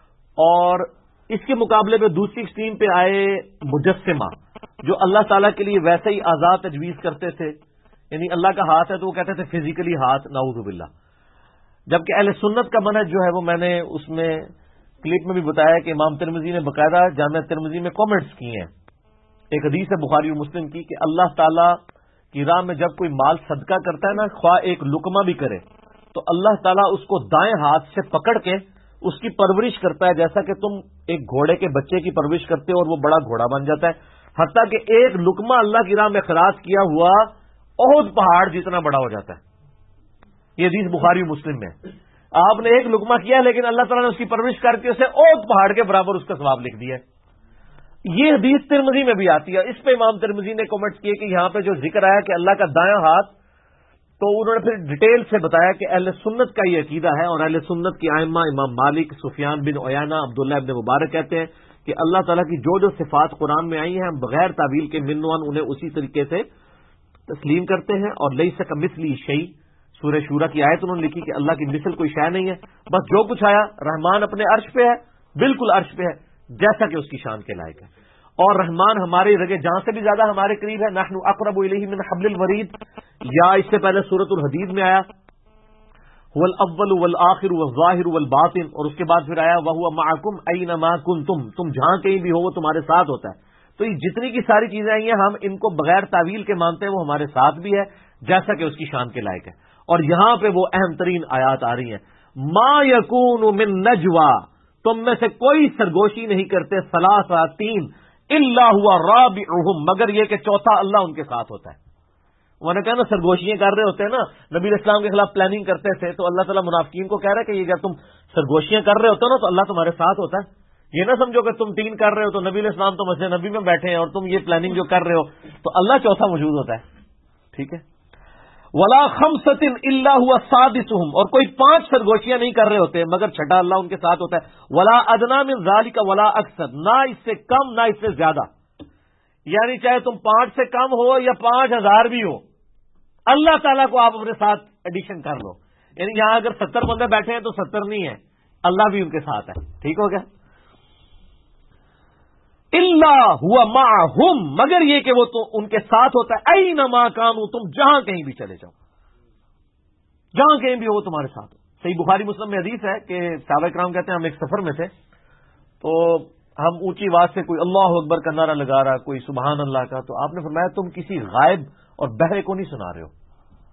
اور اس کے مقابلے میں دوسری ایکسٹریم پہ آئے مجسمہ، جو اللہ تعالیٰ کے لیے ویسے ہی آزاد تجویز کرتے تھے، یعنی اللہ کا ہاتھ ہے تو وہ کہتے تھے فزیکلی ہاتھ، نعوذ باللہ۔ جبکہ اہل سنت کا منہج جو ہے وہ میں نے اس میں کلپ میں بھی بتایا کہ امام ترمذی نے باقاعدہ جامع ترمذی میں کامنٹس کیے ہیں۔ ایک حدیث ہے بخاری و مسلم کی کہ اللہ تعالیٰ کی راہ میں جب کوئی مال صدقہ کرتا ہے نا، خواہ ایک لقمہ بھی کرے، تو اللہ تعالیٰ اس کو دائیں ہاتھ سے پکڑ کے اس کی پرورش کرتا ہے، جیسا کہ تم ایک گھوڑے کے بچے کی پرورش کرتے ہو اور وہ بڑا گھوڑا بن جاتا ہے، حتیٰ کہ ایک لقمہ اللہ کی راہ میں خراج کیا ہوا احد پہاڑ جتنا بڑا ہو جاتا ہے۔ یہ حدیث بخاری و مسلم میں، آپ نے ایک لقمہ کیا لیکن اللہ تعالیٰ نے اس کی پرورش کر کے اسے احد پہاڑ کے برابر اس کا ثواب لکھ دیا ہے۔ یہ حدیث ترمذی میں بھی آتی ہے۔ اس پہ امام ترمذی نے کامنٹس کیے کہ یہاں پہ جو ذکر آیا کہ اللہ کا دایاں ہاتھ، تو انہوں نے پھر ڈیٹیل سے بتایا کہ اہل سنت کا یہ عقیدہ ہے، اور اہل سنت کی ائمہ امام مالک، سفیان بن عیینہ، عبداللہ ابن مبارک کہتے ہیں کہ اللہ تعالیٰ کی جو صفات قرآن میں آئی ہیں ہم بغیر تعویل کے منوان انہیں اسی طریقے سے تسلیم کرتے ہیں۔ اور لیس کمثلہ شیء، سورہ شورى کی آیت انہوں نے لکھی کہ اللہ کی مثل کوئی شے نہیں ہے، بس جو کچھ آیا رحمان اپنے عرش پہ ہے، بالکل عرش پہ ہے جیسا کہ اس کی شان کے لائق ہے، اور رحمان ہمارے رگے جہاں سے بھی زیادہ ہمارے قریب ہے، نحن اقرب الیہ من حبل الورید، یا اس سے پہلے سورۃ الحدید میں آیا هو الاول والآخر والظاہر والباطن، اور اس کے بعد پھر آیا وهو معکم اینما کنتم، تم جہاں کہیں بھی ہو وہ تمہارے ساتھ ہوتا ہے۔ تو یہ جتنی کی ساری چیزیں آئی ہیں ہم ان کو بغیر تعویل کے مانتے ہیں، وہ ہمارے ساتھ بھی ہے جیسا کہ اس کی شان کے لائق ہے. اور یہاں پہ وہ اہم ترین آیات آ رہی ہیں، ما یکون من نجوا، تم میں سے کوئی سرگوشی نہیں کرتے، ثلاثہ تین، الا ہوا رابعہم، مگر یہ کہ چوتھا اللہ ان کے ساتھ ہوتا ہے. انہوں نے کہا نا سرگوشیاں کر رہے ہوتے ہیں نا، نبی علیہ السلام کے خلاف پلاننگ کرتے تھے، تو اللہ تعالیٰ منافقین کو کہہ رہا ہے کہ یہ جب تم سرگوشیاں کر رہے ہوتے ہو نا تو اللہ تمہارے ساتھ ہوتا ہے. یہ نہ سمجھو کہ تم تین کر رہے ہو تو نبی علیہ السلام تو مسجد نبی میں بیٹھے ہیں اور تم یہ پلاننگ جو کر رہے ہو تو اللہ چوتھا موجود ہوتا ہے. ٹھیک ہے. ولا خمسۃ الا هو سادسهم، اور کوئی 5 سرگوشیاں نہیں کر رہے ہوتے مگر چھٹا اللہ ان کے ساتھ ہوتا ہے. ولا ادنی من ذلک ولا اکثر، نہ اس سے کم نہ اس سے زیادہ، یعنی چاہے تم 5 سے کم ہو یا 5000 بھی ہو، اللہ تعالیٰ کو آپ اپنے ساتھ ایڈیشن کر لو. یعنی یہاں اگر 70 بندے بیٹھے ہیں تو 70 نہیں ہے، اللہ بھی ان کے ساتھ ہے. ٹھیک ہو گیا. الا ہوا معہم، مگر یہ کہ وہ تو ان کے ساتھ ہوتا ہے، اینما کانوا، تم جہاں کہیں بھی چلے جاؤ، جہاں کہیں بھی ہو وہ تمہارے ساتھ ہو. صحیح بخاری مسلم میں حدیث ہے کہ صحابہ کرام کہتے ہیں ہم ایک سفر میں تھے تو ہم اونچی آواز سے کوئی اللہ اکبر کا نعرہ لگا رہا، کوئی سبحان اللہ کا، تو آپ نے فرمایا تم کسی غائب اور بہرے کو نہیں سنا رہے ہو،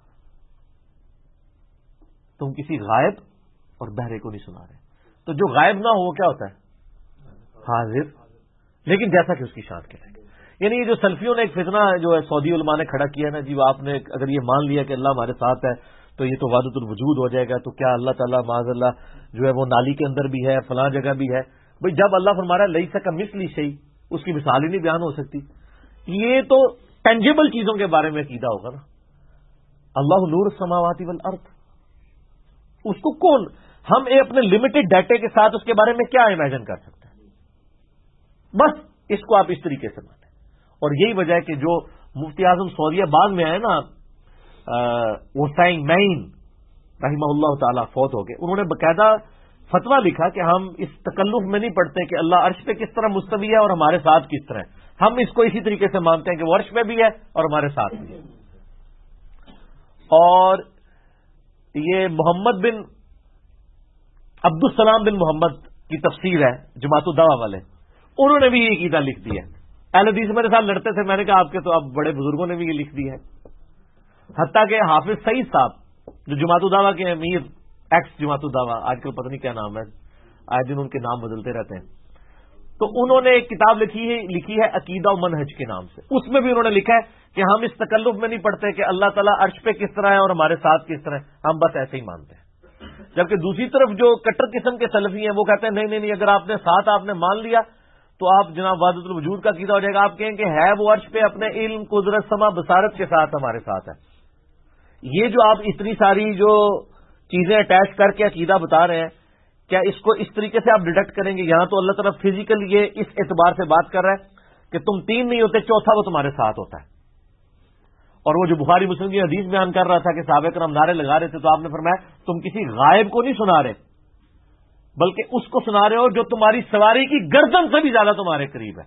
تم کسی غائب اور بہرے کو نہیں سنا رہے. تو جو غائب نہ ہو وہ کیا ہوتا ہے؟ حاضر، لیکن جیسا کہ اس کی شان کے لگے. یعنی یہ جو سلفیوں نے ایک فتنہ جو ہے سعودی علماء نے کھڑا کیا نا جی، وہ آپ نے اگر یہ مان لیا کہ اللہ ہمارے ساتھ ہے تو یہ تو وحدت الوجود ہو جائے گا، تو کیا اللہ تعالیٰ معاذ اللہ جو ہے وہ نالی کے اندر بھی ہے، فلاں جگہ بھی ہے. بھئی جب اللہ فرما رہا ہے لیس کمثلہ شیء، اس کی مثال ہی نہیں بیان ہو سکتی. یہ تو ٹینجیبل چیزوں کے بارے میں عقیدہ ہوگا نا. اللہ نور السماوات والارض، اس کو کون، ہم اپنے لمیٹڈ ڈیٹے کے ساتھ اس کے بارے میں کیا امیجن کر سکتے ہیں؟ بس اس کو آپ اس طریقے سے مانیں. اور یہی وجہ ہے کہ جو مفتی اعظم سعودیہ بعد میں آئے نا، حسین معین رحمہ اللہ تعالی فوت ہو گئے، انہوں نے باقاعدہ فتویٰ لکھا کہ ہم اس تکلف میں نہیں پڑھتے کہ اللہ عرش پہ کس طرح مستوی ہے اور ہمارے ساتھ کس طرح ہے. ہم اس کو اسی طریقے سے مانتے ہیں کہ وہ عرش پہ بھی ہے اور ہمارے ساتھ بھی ہے. اور یہ محمد بن عبدالسلام بن محمد کی تفسیر ہے جماعت الدعوہ والے، انہوں نے بھی یہ عقیدہ لکھ دیا ہے. اہل حدیث میرے ساتھ لڑتے تھے، میں نے کہا آپ کے تو اب بڑے بزرگوں نے بھی یہ لکھ دی ہے. حتیٰ کہ حافظ سعید صاحب جو جماعت الدعوہ کے امیر، ایکس جماعت الدعوہ، آج کل پتہ نہیں کیا نام ہے، آج دن ان کے نام بدلتے رہتے ہیں، تو انہوں نے ایک کتاب لکھی ہے عقیدہ و منہج کے نام سے. اس میں بھی انہوں نے لکھا ہے کہ ہم اس تکلف میں نہیں پڑتے کہ اللہ تعالیٰ عرش پہ کس طرح ہے اور ہمارے ساتھ کس طرح ہے، ہم بس ایسے ہی مانتے ہیں. جبکہ دوسری طرف جو کٹر قسم کے سلفی ہیں وہ کہتے ہیں نہیں، اگر آپ نے ساتھ آپ نے مان لیا تو آپ جناب وحدت الوجود کا عقیدہ ہو جائے گا. آپ کہیں کہ ہے وہ عرش پہ اپنے علم قدرت سما بصارت کے ساتھ ہمارے ساتھ ہے. یہ جو آپ اتنی ساری جو چیزیں اٹیچ کر کے عقیدہ بتا رہے ہیں، کیا اس کو اس طریقے سے آپ ڈیڈکٹ کریں گے؟ یہاں تو اللہ تعالیٰ فزیکل یہ اس اعتبار سے بات کر رہا ہے کہ تم 3 نہیں ہوتے، چوتھا وہ تمہارے ساتھ ہوتا ہے. اور وہ جو بخاری مسلم کی حدیث بیان کر رہا تھا کہ صحابہ کرام نعرے لگا رہے تھے تو آپ نے فرمایا تم کسی غائب کو نہیں سنا رہے بلکہ اس کو سنا رہے ہو جو تمہاری سواری کی گردن سے بھی زیادہ تمہارے قریب ہے.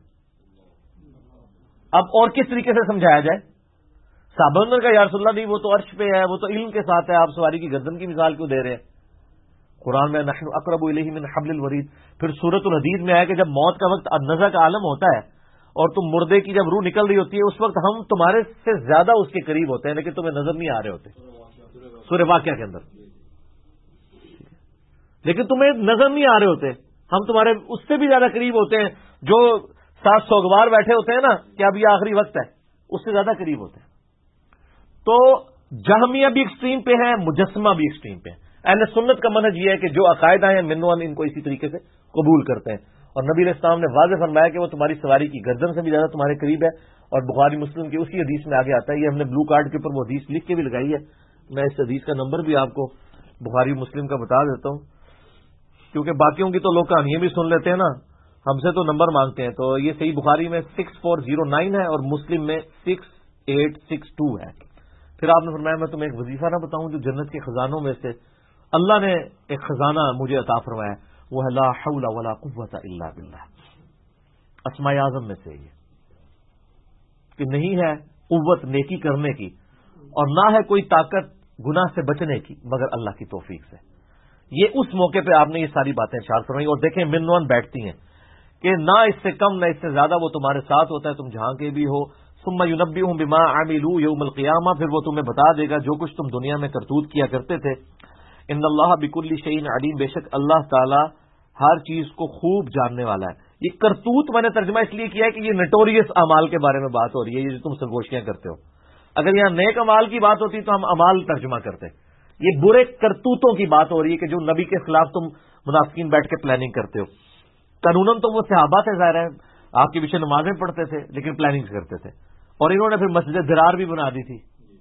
اب اور کس طریقے سے سمجھایا جائے؟ صحابہ نے کہا یا رسول اللہ نہیں، وہ تو عرش پہ ہے، وہ تو علم کے ساتھ ہے، آپ سواری کی گردن کی مثال کیوں دے رہے ہیں؟ قرآن میں نحن اقرب الیہ من حبل الورید. پھر سورۃ الحدید میں ہے کہ جب موت کا وقت نزع کا عالم ہوتا ہے اور تم مردے کی جب روح نکل رہی ہوتی ہے اس وقت ہم تمہارے سے زیادہ اس کے قریب ہوتے ہیں لیکن تمہیں نظر نہیں آ رہے ہوتے. سورہ واقعہ کے اندر لیکن تمہیں نظر نہیں آ رہے ہوتے، ہم تمہارے اس سے بھی زیادہ قریب ہوتے ہیں. جو 7 سوگوار بیٹھے ہوتے ہیں نا کہ اب یہ آخری وقت ہے، اس سے زیادہ قریب ہوتے ہیں. تو جہمیہ بھی ایکسٹریم پہ ہیں، مجسمہ بھی ایکسٹریم پہ ہیں. اہل سنت کا منہج یہ ہے کہ جو عقائد ہیں منوان ان کو اسی طریقے سے قبول کرتے ہیں. اور نبی علیہ السلام نے واضح فرمایا کہ وہ تمہاری سواری کی گردن سے بھی زیادہ تمہارے قریب ہے. اور بخاری مسلم کی اسی حدیث میں آگے آتا ہے، یہ ہم نے بلو کارڈ کے اوپر وہ حدیث لکھ کے بھی لگائی ہے. میں اس حدیث کا نمبر بھی آپ کو بخاری مسلم کا بتا دیتا ہوں کیونکہ باقیوں کی تو لوگ کہانیاں بھی سن لیتے ہیں نا، ہم سے تو نمبر مانگتے ہیں. تو یہ صحیح بخاری میں 6409 ہے اور مسلم میں 6862 ہے. پھر آپ نے فرمایا میں تمہیں ایک وظیفہ نہ بتاؤں جو جنت کے خزانوں میں سے اللہ نے ایک خزانہ مجھے عطا فرمایا، وہ ہے لا حول ولا قوت الا باللہ. اسماء اعظم میں سے یہ کہ نہیں ہے قوت نیکی کرنے کی اور نہ ہے کوئی طاقت گناہ سے بچنے کی مگر اللہ کی توفیق سے. یہ اس موقع پہ آپ نے یہ ساری باتیں ارشاد فرمائی. اور دیکھیں منوان بیٹھتی ہیں کہ نہ اس سے کم نہ اس سے زیادہ وہ تمہارے ساتھ ہوتا ہے تم جہاں کے بھی ہو. ثم ينبئهم بما عملوا يوم القیامہ، پھر وہ تمہیں بتا دے گا جو کچھ تم دنیا میں کرتوت کیا کرتے تھے. ان اللہ بكل شيء علیم، بے شک اللہ تعالی ہر چیز کو خوب جاننے والا ہے. یہ کرتوت میں نے ترجمہ اس لیے کیا ہے کہ یہ نٹوریس اعمال کے بارے میں بات ہو رہی ہے، یہ جو تم سرگوشیاں کرتے ہو. اگر یہاں نیک امال کی بات ہوتی تو ہم امال ترجمہ کرتے. یہ برے کرتوتوں کی بات ہو رہی ہے کہ جو نبی کے خلاف تم منافقین بیٹھ کے پلاننگ کرتے ہو. قانوناً تو وہ صحابہ تھے، ظاہر ہے آپ کے پیچھے نمازیں پڑھتے تھے لیکن پلاننگ کرتے تھے. اور انہوں نے پھر مسجد درار بھی بنا دی تھی.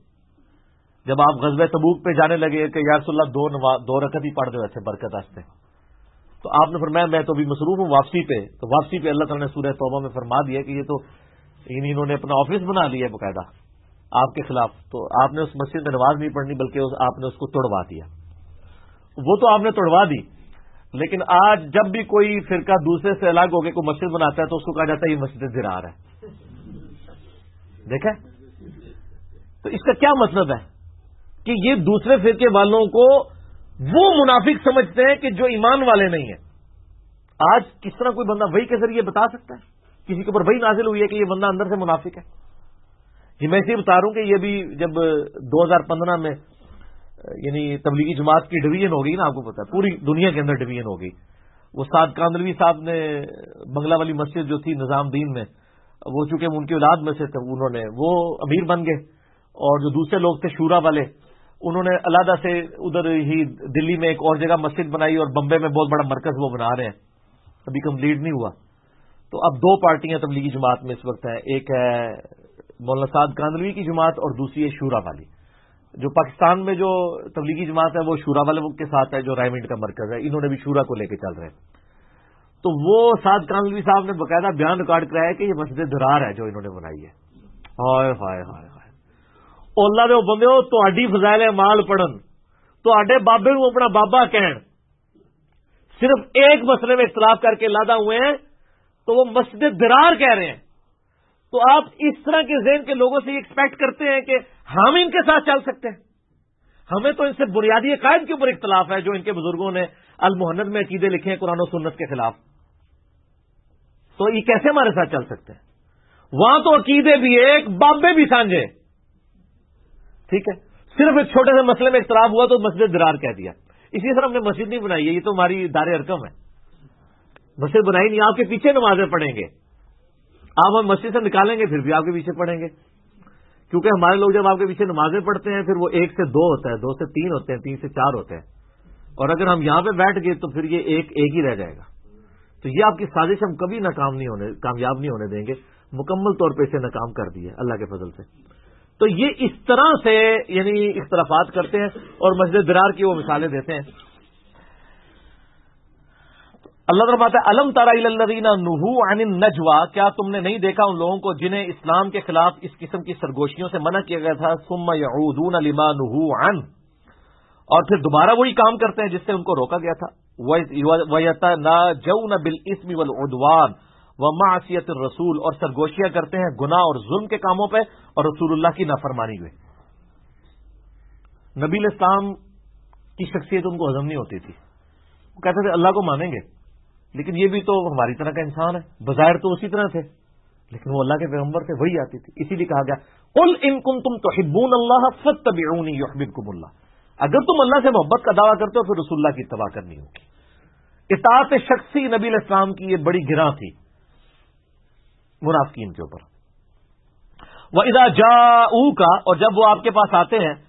جب آپ غزوہ تبوک پہ جانے لگے کہ یا رسول اللہ دو رکعت ہی پڑھ دو ایسے برکت واسطے، تو آپ نے فرمایا میں تو بھی مصروف ہوں واپسی پہ. تو واپسی پہ اللہ تعالیٰ نے سورہ توبہ میں فرما دیا کہ یہ تو انہوں نے اپنا آفس بنا لیا ہے باقاعدہ آپ کے خلاف. تو آپ نے اس مسجد میں نماز نہیں پڑھنی بلکہ آپ نے اس کو توڑوا دیا. وہ تو آپ نے توڑوا دی، لیکن آج جب بھی کوئی فرقہ دوسرے سے الگ ہو کے کوئی مسجد بناتا ہے تو اس کو کہا جاتا ہے یہ مسجد درار ہے. دیکھا؟ تو اس کا کیا مطلب ہے کہ یہ دوسرے فرقے والوں کو وہ منافق سمجھتے ہیں کہ جو ایمان والے نہیں ہیں. آج کس طرح کوئی بندہ وحی کے ذریعے بتا سکتا ہے کسی کے اوپر وحی نازل ہوئی ہے کہ یہ بندہ اندر سے منافق ہے؟ یہ میں اسے بتا رہا ہوں کہ یہ بھی جب 2015 میں یعنی تبلیغی جماعت کی ڈویژن ہو گئی نا، آپ کو پتا ہے پوری دنیا کے اندر ڈویژن ہو گئی. وہ سعد کاندلوی صاحب نے بنگلہ والی مسجد جو تھی نظام دین میں، وہ چونکہ ان کی اولاد میں سے تھے، انہوں نے وہ امیر بن گئے. اور جو دوسرے لوگ تھے شورا والے، انہوں نے علیحدہ سے ادھر ہی دلی میں ایک اور جگہ مسجد بنائی اور بمبے میں بہت بڑا مرکز وہ بنا رہے ہیں. ابھی کمپلیٹ نہیں ہوا. تو اب دو پارٹیاں تبلیغی جماعت میں اس وقت ہیں، ایک ہے مولانا سعد کاندلوی کی جماعت اور دوسری ہے شورا والی. جو پاکستان میں جو تبلیغی جماعت ہے وہ شورا والے کے ساتھ ہے جو رائمنڈ کا مرکز ہے. انہوں نے بھی شورا کو لے کے چل رہے ہیں. تو وہ سعد کاندلوی صاحب نے باقاعدہ بیان ریکارڈ کرایا ہے کہ یہ مسجد درار ہے جو انہوں نے بنائی ہے. ہائے ہائے ہائے ہائے اللہ دے بندے تہاڈی فضائل اعمال پڑھن، تہاڈے بابے نوں اپنا بابا کہن، صرف ایک مسئلے میں اختلاف کر کے علیحدہ ہوئے ہیں تو وہ مسجد درار کہہ رہے ہیں. تو آپ اس طرح کے ذہن کے لوگوں سے یہ ایکسپیکٹ کرتے ہیں کہ ہم ان کے ساتھ چل سکتے ہیں؟ ہمیں تو ان سے بنیادی عقائد کے اوپر اختلاف ہے جو ان کے بزرگوں نے المہند میں عقیدے لکھے ہیں قرآن و سنت کے خلاف. تو یہ کیسے ہمارے ساتھ چل سکتے ہیں؟ وہاں تو عقیدے بھی ایک بابے بھی سانجھے. ٹھیک ہے، صرف ایک چھوٹے سے مسئلے میں اختلاف ہوا تو مسجد درار کہہ دیا. اسی طرح ہم نے مسجد نہیں بنائی ہے، یہ تو ہماری دار ارکم ہے. مسجد بنائی نہیں، آپ کے پیچھے نمازیں پڑھیں گے. آپ ہم مسجد سے نکالیں گے پھر بھی آپ کے پیچھے پڑھیں گے، کیونکہ ہمارے لوگ جب آپ کے پیچھے نمازیں پڑھتے ہیں پھر وہ 1 سے 2 ہوتا ہے، 2 سے 3 ہوتے ہیں، 3 سے 4 ہوتے ہیں. اور اگر ہم یہاں پہ بیٹھ گئے تو پھر یہ ایک ہی رہ جائے گا. تو یہ آپ کی سازش ہم کبھی کامیاب نہیں ہونے دیں گے. مکمل طور پہ اسے ناکام کر دی ہے اللہ کے فضل سے. تو یہ اس طرح سے یعنی اختلافات کرتے ہیں اور مسجد درار کی وہ مثالیں دیتے ہیں. اللہ تعالیٰ فرماتا ہے الم تر الی الذین نہوا عن النجوى، کیا تم نے نہیں دیکھا ان لوگوں کو جنہیں اسلام کے خلاف اس قسم کی سرگوشیوں سے منع کیا گیا تھا. ثم یعودون لما نہوا عنہ، اور پھر دوبارہ وہی کام کرتے ہیں جس سے ان کو روکا گیا تھا. وَيَتَنَاجَوْنَ بِالْإِثْمِ وَالْعُدْوَانِ وَمَعْصِيَةِ الرَّسُولِ، اور سرگوشیاں کرتے ہیں گناہ اور ظلم کے کاموں پہ اور رسول اللہ کی نافرمانی ہوئے. نبی علیہ السلام کی شخصیت ان کو ہضم نہیں ہوتی تھی. وہ کہتے تھے اللہ کو مانیں گے لیکن یہ بھی تو ہماری طرح کا انسان ہے. بظاہر تو اسی طرح تھے لیکن وہ اللہ کے پیغمبر سے وہی آتی تھی. اسی لیے کہا گیا قل ان کنتم تحبون اللہ فاتبعونی یحببکم اللہ، اگر تم اللہ سے محبت کا دعویٰ کرتے ہو پھر رسول اللہ کی اتباع کرنی ہوگی. اطاعت شخصی نبی علیہ السلام کی یہ بڑی گراں تھی منافقین کے اوپر. وَإِذَا جَاءُوكَ، اور جب وہ آپ کے پاس آتے ہیں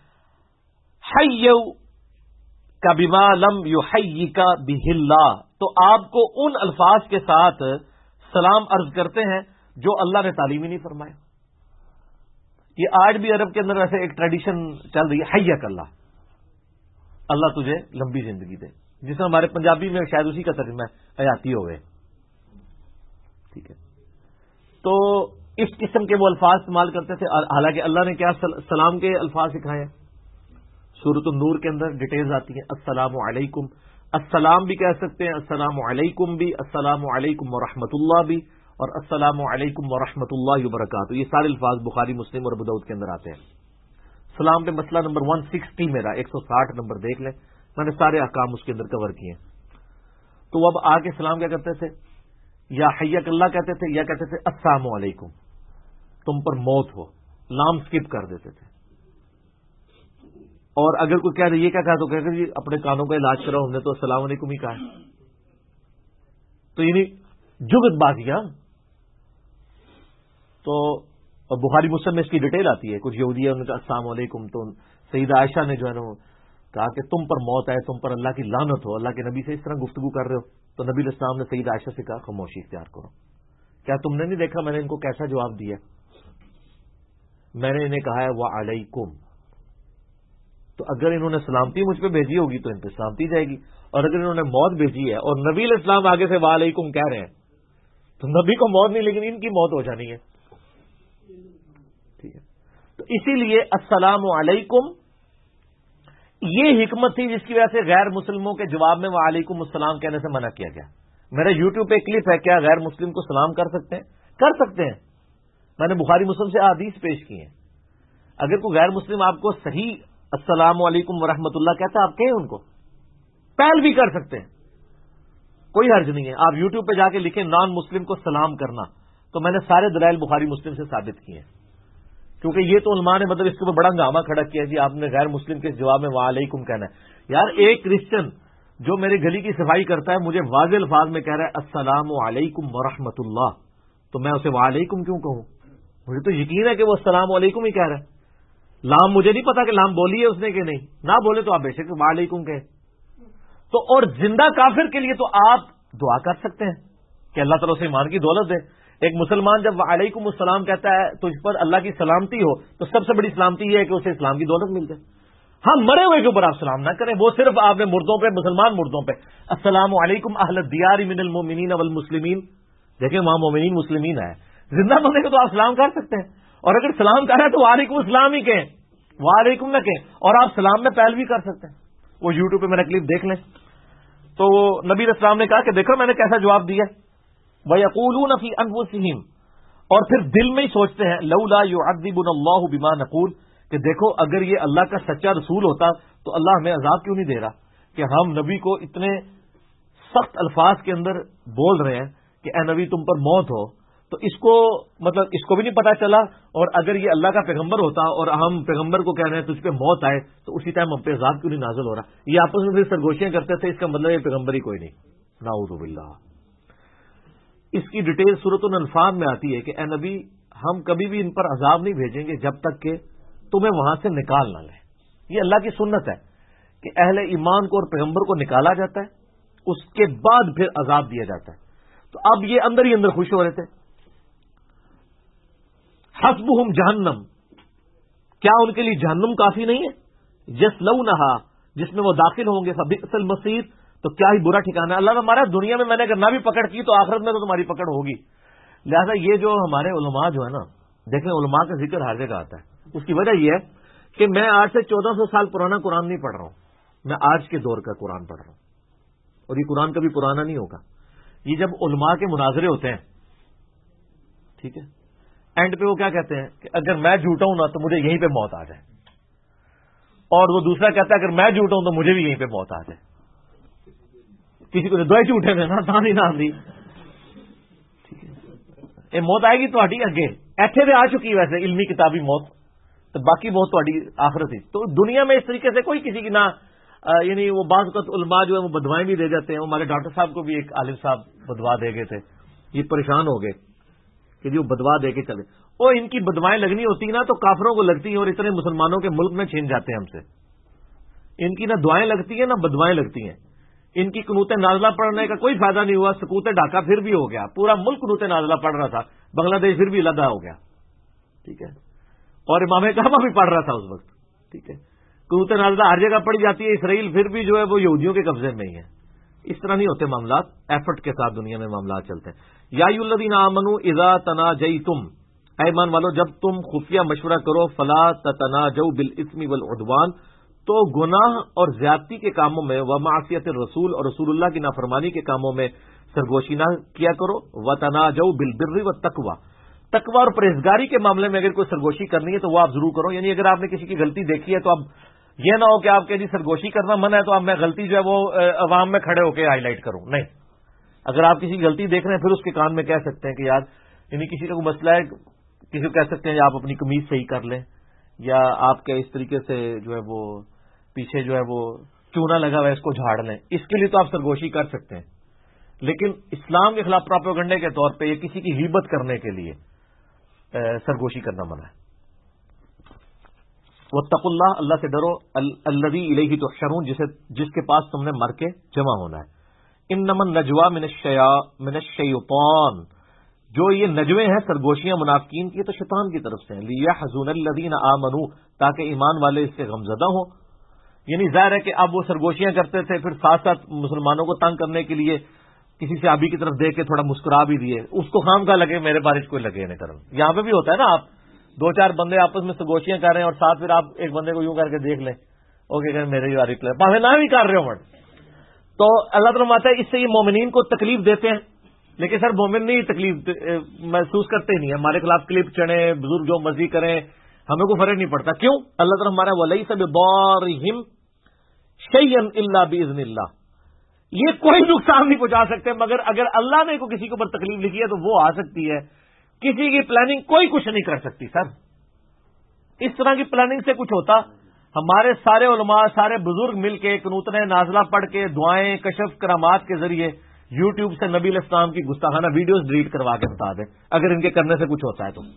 حَيَّوْكَ بِمَا لَمْ يُحَيِّكَ بِهِ اللَّهُ، تو آپ کو ان الفاظ کے ساتھ سلام عرض کرتے ہیں جو اللہ نے تعلیم ہی نہیں فرمایا. یہ آج بھی عرب کے اندر ایسے ایک ٹریڈیشن چل رہی ہے حیّک اللہ، اللہ تجھے لمبی زندگی دے، جس میں ہمارے پنجابی میں شاید اسی کا ترجمہ ہے حیاتی ہوئے. ٹھیک ہے، تو اس قسم کے وہ الفاظ استعمال کرتے تھے. حالانکہ اللہ نے کیا سلام کے الفاظ سکھائے ہیں؟ سورۃ النور کے اندر ڈیٹیلز آتی ہیں. السلام علیکم، السلام بھی کہہ سکتے ہیں، السلام علیکم بھی، السلام علیکم ورحمۃ اللہ بھی، اور السلام علیکم ورحمۃ اللہ وبرکاتہ. یہ سارے الفاظ بخاری مسلم اور ابو داؤد کے اندر آتے ہیں. سلام پہ مسئلہ نمبر 160 میرا 160 نمبر دیکھ لیں، میں نے سارے احکام اس کے اندر کور کیے ہیں. تو اب آ کے سلام کیا کرتے تھے؟ یا حیک اللہ کہتے تھے یا کہتے تھے السلام علیکم، تم پر موت ہو، لام سکپ کر دیتے تھے. اور اگر کوئی کہہ رہے یہ کیا کہا تو کہتے جی اپنے کانوں کا علاج کراؤ، ہم نے تو السلام علیکم ہی کہا ہے. تو یعنی جگت بازیاں. تو بخاری مسلم میں اس کی ڈیٹیل آتی ہے. کچھ یہودی ہے، انہوں نے کہا السلام علیکم، تو سیدہ عائشہ نے جو ہے نا کہا کہ تم پر موت آئے، تم پر اللہ کی لعنت ہو، اللہ کے نبی سے اس طرح گفتگو کر رہے ہو. تو نبی علیہ السلام نے سیدہ عائشہ سے کہا خاموشی اختیار کرو. کیا تم نے نہیں دیکھا میں نے ان کو کیسا جواب دیا؟ میں نے انہیں کہا ہے وعلیکم. تو اگر انہوں نے سلامتی مجھ پہ بھیجی ہوگی تو ان پہ سلامتی جائے گی، اور اگر انہوں نے موت بھیجی ہے اور نبی علیہ السلام آگے سے وعلیکم کہہ رہے ہیں تو نبی کو موت نہیں لیکن ان کی موت ہو جانی ہے. ٹھیک ہے. تو اسی لیے السلام علیکم یہ حکمت تھی جس کی وجہ سے غیر مسلموں کے جواب میں وعلیکم السلام کہنے سے منع کیا گیا. میرا یوٹیوب پہ کلپ ہے، کیا غیر مسلم کو سلام کر سکتے ہیں؟ کر سکتے ہیں. میں نے بخاری مسلم سے احادیث پیش کی ہیں. اگر کوئی غیر مسلم آپ کو صحیح السلام علیکم ورحمۃ اللہ کہتا ہے آپ کہیں ان کو پہل بھی کر سکتے ہیں، کوئی حرج نہیں ہے. آپ یوٹیوب پہ جا کے لکھیں نان مسلم کو سلام کرنا، تو میں نے سارے دلائل بخاری مسلم سے ثابت کیے ہیں. کیونکہ یہ تو علماء نے مطلب اس کے اوپر بڑا ہنگامہ کھڑا کیا جی آپ نے غیر مسلم کے جواب میں وعلیکم کہنا ہے. یار ایک کرسچن جو میرے گلی کی صفائی کرتا ہے مجھے واضح الفاظ میں کہہ رہا ہے السلام علیکم ورحمۃ اللہ، تو میں اسے وعلیکم کیوں کہوں؟ مجھے تو یقین ہے کہ وہ السلام علیکم ہی کہہ رہا ہے. لام مجھے نہیں پتا کہ لام بولی ہے اس نے کہ نہیں، نہ بولے تو آپ بے شک وعلیکم کہیں. تو اور زندہ کافر کے لیے تو آپ دعا کر سکتے ہیں کہ اللہ تعالیٰ اسے ایمان کی دولت دے. ایک مسلمان جب وعلیکم السلام کہتا ہے تو اس پر اللہ کی سلامتی ہو، تو سب سے بڑی سلامتی یہ ہے کہ اسے اسلام کی دولت مل جائے. ہاں مرے ہوئے کے اوپر آپ سلام نہ کریں، وہ صرف آپ نے مردوں پہ، مسلمان مردوں پہ السلام علیکم اہل الدیار من المؤمنین والمسلمین. دیکھیں وہاں مومنین مسلمین ہے، زندہ بندے کو تو آپ سلام کر سکتے ہیں. اور اگر سلام کر رہے ہیں تو وعلیکم السلام ہی کہیں، وعلیکم نہ کہیں. اور آپ سلام میں پہل بھی کر سکتے ہیں. وہ یوٹیوب پہ میرا کلپ دیکھ لیں. تو نبی علیہ السلام نے کہا کہ دیکھو میں نے کیسا جواب دیا. وَيَقُولُونَ فِي أَنفُسِهِمْ، اور پھر دل میں ہی سوچتے ہیں لولا يُعَذِّبُنَا اللَّهُ بِمَا نَقُولُ، کہ دیکھو اگر یہ اللہ کا سچا رسول ہوتا تو اللہ ہمیں عذاب کیوں نہیں دے رہا کہ ہم نبی کو اتنے سخت الفاظ کے اندر بول رہے ہیں کہ اے نبی تم پر موت ہو. تو اس کو مطلب اس کو بھی نہیں پتا چلا، اور اگر یہ اللہ کا پیغمبر ہوتا اور ہم پیغمبر کو کہہ رہے ہیں تجھ پہ موت آئے تو اسی ٹائم ہم پہ عذاب کیوں نہیں نازل ہو رہا. یہ آپس میں سرگوشیاں کرتے تھے، اس کا مطلب یہ پیغمبر ہی کوئی نہیں. نعوذ باللہ. اس کی ڈیٹیل سورۃ الانفال میں آتی ہے کہ اے نبی ہم کبھی بھی ان پر عذاب نہیں بھیجیں گے جب تک کہ تمہیں وہاں سے نکال نہ لیں. یہ اللہ کی سنت ہے کہ اہل ایمان کو اور پیغمبر کو نکالا جاتا ہے، اس کے بعد پھر عذاب دیا جاتا ہے. تو اب یہ اندر ہی اندر خوش ہو رہے تھے. حسبہم جہنم، کیا ان کے لیے جہنم کافی نہیں ہے؟ یصلونھا، جس میں وہ داخل ہوں گے. فبئس المصیر، تو کیا ہی برا ٹھکانہ. اللہ نے ہمارا دنیا میں نے اگر نہ بھی پکڑ کی تو آخرت میں تو تمہاری پکڑ ہوگی. لہذا یہ جو ہمارے علماء جو ہے نا، دیکھیں علماء کا ذکر ہر جگہ آتا ہے. اس کی وجہ یہ ہے کہ میں آج سے 1400 سال پرانا قرآن نہیں پڑھ رہا ہوں، میں آج کے دور کا قرآن پڑھ رہا ہوں. اور یہ قرآن کبھی پرانا نہیں ہوگا. یہ جب علماء کے مناظرے ہوتے ہیں، ٹھیک ہے، اینڈ پہ وہ کیا کہتے ہیں کہ اگر میں جھوٹا ہوں نا تو مجھے یہیں پہ موت آ جائے، اور وہ دوسرا کہتا ہے اگر میں جھوٹا ہوں تو مجھے بھی یہیں پہ موت آ جائے. کسی کو دو جھوٹے میں نہ یہ موت آئے گی تو اگے ایتھے بھی آ چکی ویسے علمی کتابی موت، تو باقی موت تو آخرت ہی. تو دنیا میں اس طریقے سے کوئی کسی کی نہ یعنی وہ بعض اوقات علماء جو ہے وہ بدوائیں بھی دے جاتے ہیں. ہمارے ڈاکٹر صاحب کو بھی ایک عالم صاحب بدوا دے گئے تھے، یہ پریشان ہو گئے کہ جو بدوا دے کے چلے. اور ان کی بدوائیں لگنی ہوتی نا تو کافروں کو لگتی ہیں، اور اتنے مسلمانوں کے ملک میں چھین جاتے ہیں ہم سے. ان کی نہ دعائیں لگتی ہیں نہ بدوائیں لگتی ہیں. ان کی قنوت نازلہ پڑھنے کا کوئی فائدہ نہیں ہوا. سکوت ڈھاکہ پھر بھی ہو گیا، پورا ملک قنوت نازلہ پڑھ رہا تھا، بنگلہ دیش پھر بھی علیحدہ ہو گیا. ٹھیک ہے، اور امام کعبہ بھی پڑھ رہا تھا اس وقت. ٹھیک ہے، قنوت نازلہ ہر جگہ پڑھی جاتی ہے. اسرائیل پھر بھی جو ہے وہ یہودیوں کے قبضے میں ہی ہے. اس طرح نہیں ہوتے معاملات، ایفرٹ کے ساتھ دنیا میں معاملات چلتے ہیں. یا ایھا الذین آمنوا اذا تناجیتم، اے ایمان والو جب تم خفیہ مشورہ کرو، فلا تتناجوا بالاثم والعدوان، تو گناہ اور زیادتی کے کاموں میں، ومعصیت الرسول، اور رسول اللہ کی نافرمانی کے کاموں میں سرگوشی نہ کیا کرو. وتناجوا بالبر والتقوی، تقوی اور پرہیزگاری کے معاملے میں اگر کوئی سرگوشی کرنی ہے تو وہ آپ ضرور کرو. یعنی اگر آپ نے کسی کی غلطی دیکھی ہے تو اب یہ نہ ہو کہ آپ کے جی سرگوشی کرنا منع ہے تو اب میں غلطی جو ہے وہ عوام میں کھڑے ہو کے ہائی لائٹ کروں. نہیں، اگر آپ کسی کی غلطی دیکھ رہے ہیں پھر اس کے کان میں کہہ سکتے ہیں کہ یار یعنی کسی کا کوئی مسئلہ ہے، کسی کو کہہ سکتے ہیں آپ اپنی قمیض صحیح کر لیں، یا آپ کے اس طریقے سے جو ہے وہ پیچھے جو ہے وہ چونا لگا ہوا ہے اس کو جھاڑ لیں، اس کے لیے تو آپ سرگوشی کر سکتے ہیں. لیکن اسلام کے خلاف پروپیگنڈے کے طور پہ یہ کسی کی غیبت کرنے کے لیے سرگوشی کرنا منع ہے. واتقوا اللہ، اللہ سے ڈرو، الذی الیہ تحشرون، جس کے پاس تم نے مر کے جمع ہونا ہے. انما النجوى من الشیطان، جو یہ نجوے ہیں سرگوشیاں منافقین کی تو شیطان کی طرف سے ہیں. لیحزن الذین آمنوا، تاکہ ایمان والے اس سے غمزدہ ہوں. یعنی ظاہر ہے کہ اب وہ سرگوشیاں کرتے تھے، پھر ساتھ ساتھ مسلمانوں کو تنگ کرنے کے لیے کسی صحابی کی طرف دیکھ کے تھوڑا مسکرا بھی دیے، اس کو خام کا لگے میرے بارش کوئی لگے نہ کرن. یہاں پہ بھی ہوتا ہے نا، آپ دو چار بندے آپس میں سرگوشیاں کر رہے ہیں اور ساتھ پھر آپ ایک بندے کو یوں کر کے دیکھ لیں، اوکے کہ میرے بارش پاوے نہ بھی کر رہے ہو مٹ. تو اللہ تعالیٰ فرماتا ہے اس سے یہ مومنین کو تکلیف دیتے ہیں، لیکن سر مومن نہیں تکلیف محسوس کرتے نہیں، ہمارے خلاف کلپ چڑھے، بزرگ جو مرضی کریں، ہمیں کوئی فرق نہیں پڑتا. کیوں؟ اللہ تعالیٰ ہمارا وَلَيْسَ بِضَارِّهِمْ شَيْئًا إِلَّا بِإِذْنِ اللَّهِ، یہ کوئی نقصان نہیں پہنچا سکتے مگر اگر اللہ نے کوئی کسی کے اوپر تکلیف لکھی ہے تو وہ آ سکتی ہے. کسی کی پلاننگ کوئی کچھ نہیں کر سکتی. سر اس طرح کی پلاننگ سے کچھ ہوتا، ہمارے سارے علماء سارے بزرگ مل کے قنوتیں نازلہ پڑھ کے دعائیں کشف کرامات کے ذریعے یوٹیوب سے نبی علیہ السلام کی گستاخانہ ویڈیوز ڈیلیٹ کروا کے بتا دیں اگر ان کے کرنے سے کچھ ہوتا ہے تو.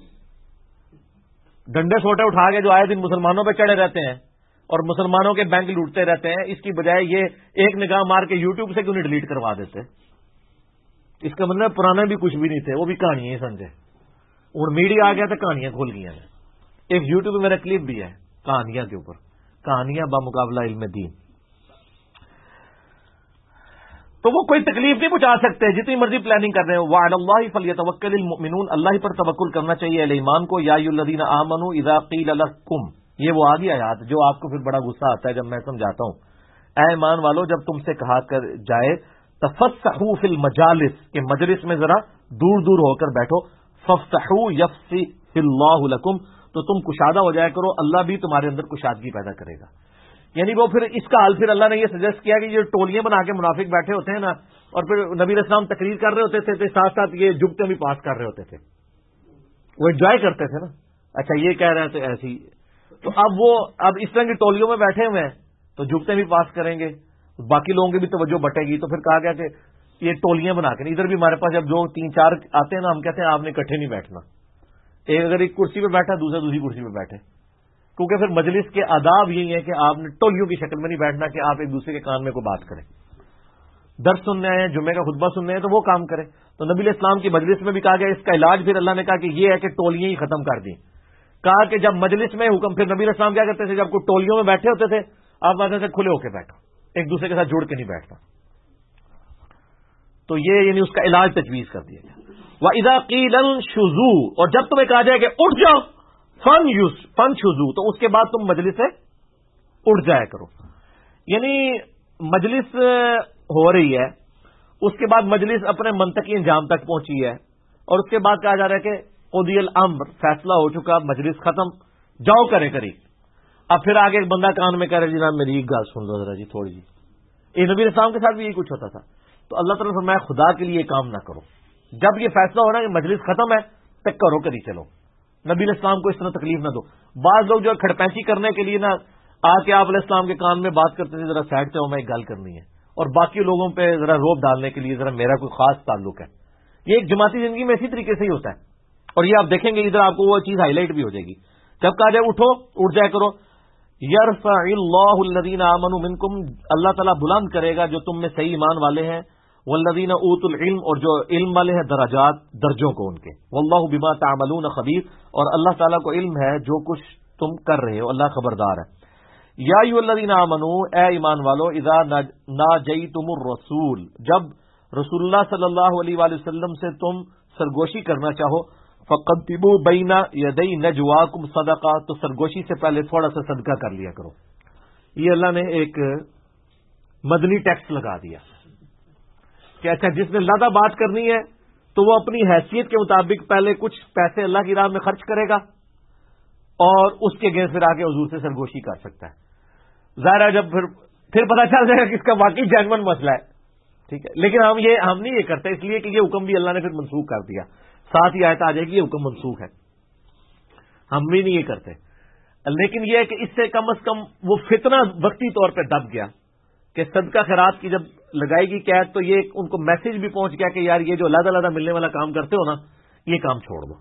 ڈنڈے سوٹے اٹھا کے جو آئے دن مسلمانوں پہ چڑھے رہتے ہیں اور مسلمانوں کے بینک لوٹتے رہتے ہیں، اس کی بجائے یہ ایک نگاہ مار کے یوٹیوب سے کیوں نہیں ڈیلیٹ کروا دیتے؟ اس کا مطلب پرانے بھی کچھ بھی نہیں تھے، وہ بھی کہانیاں ہی سمجھے. اور میڈیا آ گیا تو کہانیاں کھول گئی ہیں. ایک یوٹیوب پہ میرا کلپ بھی ہے کہانیاں کے اوپر، کہانیاں بمقابلہ علم دین. تو وہ کوئی تکلیف نہیں پہنچا سکتے جتنی مرضی پلاننگ کر رہے ہیں. وعلی اللہ فلیتوکل المؤمنون، اللہ پر توکل کرنا چاہیے اہل ایمان کو. یا ایھا الذین آمنوا اذا قیل لکم، یہ وہ آگے آیات جو آپ کو پھر بڑا غصہ آتا ہے جب میں سمجھاتا ہوں. اے ایمان والو، جب تم سے کہا کر جائے تفسحوا فی المجالس، کہ مجلس میں ذرا دور دور ہو کر بیٹھو، فافسحوا یفسح اللہ لکم، تو تم کشادہ ہو جایا کرو، اللہ بھی تمہارے اندر کشادگی پیدا کرے گا. یعنی وہ پھر اس کا حل پھر اللہ نے یہ سجیسٹ کیا کہ یہ ٹولیاں بنا کے منافق بیٹھے ہوتے ہیں نا، اور پھر نبی علیہ السلام تقریر کر رہے ہوتے تھے تو ساتھ ساتھ یہ جگتے بھی پاس کر رہے ہوتے تھے، وہ انجوائے کرتے تھے نا. اچھا یہ کہہ رہے تھے ایسی، تو اب اس طرح کی ٹولیوں میں بیٹھے ہوئے ہیں تو جھکتے بھی پاس کریں گے، باقی لوگوں کی بھی توجہ بٹے گی. تو پھر کہا گیا کہ یہ ٹولیاں بنا کے، ادھر بھی ہمارے پاس جب جو 3-4 آتے ہیں نا، ہم کہتے ہیں آپ نے اکٹھے نہیں بیٹھنا. ایک اگر ایک کرسی پہ بیٹھا دوسرا دوسری کرسی پہ بیٹھے، کیونکہ پھر مجلس کے آداب یہی ہے کہ آپ نے ٹولیوں کی شکل میں نہیں بیٹھنا کہ آپ ایک دوسرے کے کان میں کوئی بات کریں. درس سننے آئے ہیں، جمعے کا خطبہ سننے ہیں تو وہ کام کریں. تو نبی علیہ السلام کی مجلس میں بھی کہا گیا، اس کا علاج پھر اللہ نے کہا کہ یہ ہے کہ ٹولیاں ہی ختم کر دیں. کہا کہ جب مجلس میں حکم، پھر نبی علیہ السلام کیا کرتے تھے جب کوئی ٹولیوں میں بیٹھے ہوتے تھے آپ کہتے تھے کھلے ہو کے بیٹھو، ایک دوسرے کے ساتھ جڑ کے نہیں بیٹھنا. تو یہ یعنی اس کا علاج تجویز کر دیا گیا. وَإِذَا قِيلَ انشُزُوا، اور جب تمہیں کہا جائے کہ اٹھ جاؤ، فَانشُزُوا، تو اس کے بعد تم مجلس سے اٹھ جایا کرو. یعنی مجلس ہو رہی ہے، اس کے بعد مجلس اپنے منطقی انجام تک پہنچی ہے، اور اس کے بعد کہا جا رہا ہے کہ قضی الامر، فیصلہ ہو چکا، مجلس ختم، جاؤ کرے کری. اب پھر آگے ایک بندہ کان میں کہہ رہا ہے جناب میری ایک گال سن لو ذرا جی تھوڑی جی. یہ نبی اسلام کے ساتھ بھی یہی کچھ ہوتا تھا. تو اللہ تعالیٰ نے فرمایا خدا کے لیے کام نہ کرو، جب یہ فیصلہ ہو رہا ہے کہ مجلس ختم ہے تک کرو کری چلو. نبی علیہ السلام کو اس طرح تکلیف نہ دو. بعض لوگ جو کھڑپینچی کرنے کے لیے نا آ کے آپ علیہ السلام کے کان میں بات کرتے تھے، ذرا سائڈ سے ہو میں ایک گل کرنی ہے، اور باقی لوگوں پہ ذرا روب ڈالنے کے لیے ذرا میرا کوئی خاص تعلق ہے. یہ ایک جماعتی زندگی میں اسی طریقے سے ہی ہوتا ہے. اور یہ آپ دیکھیں گے ادھر آپ کو وہ چیز ہائی لائٹ بھی ہو جائے گی. جب کہا جائے اٹھو، اٹھ جایا کرو. یرفع اللہ الذین آمنوا منکم، اللہ تعالیٰ بلند کرے گا جو تم میں صحیح ایمان والے ہیں، والذین اوتوا العلم، اور جو علم والے ہیں درجات، درجوں کو ان کے. واللہ بما تعملون خبیر، اور اللہ تعالیٰ کو علم ہے جو کچھ تم کر رہے ہو، اللہ خبردار ہے. یا ایھا الذین آمنوا، اے ایمان والو، اذا ناجیتم الرسول، جب رسول اللہ صلی اللہ علیہ وآلہ وسلم سے تم سرگوشی کرنا چاہو، فقدموا بین یدی نجواکم صدقہ، تو سرگوشی سے پہلے تھوڑا سا صدقہ کر لیا کرو. یہ اللہ نے ایک مدنی ٹیکس لگا دیا کہ اچھا جس نے زیادہ بات کرنی ہے تو وہ اپنی حیثیت کے مطابق پہلے کچھ پیسے اللہ کی راہ میں خرچ کرے گا اور اس کے گیس پھر آ کے حضور سے سرگوشی کر سکتا ہے. ظاہر ہے جب پھر پتہ چل جائے گا کہ اس کا واقعی جینون مسئلہ ہے ٹھیک ہے، لیکن ہم نہیں یہ کرتے، اس لیے کہ یہ حکم بھی اللہ نے پھر منسوخ کر دیا، ساتھ ہی آیت آ جائے گی یہ حکم منسوخ ہے، ہم بھی نہیں یہ کرتے۔ لیکن یہ ہے کہ اس سے کم از کم وہ فتنہ وقتی طور پہ دب گیا کہ صدقہ خیرات کی جب لگائے گی قید تو یہ ان کو میسج بھی پہنچ گیا کہ یار یہ جو علیحدہ علیحدہ ملنے والا کام کرتے ہو نا، یہ کام چھوڑ دو۔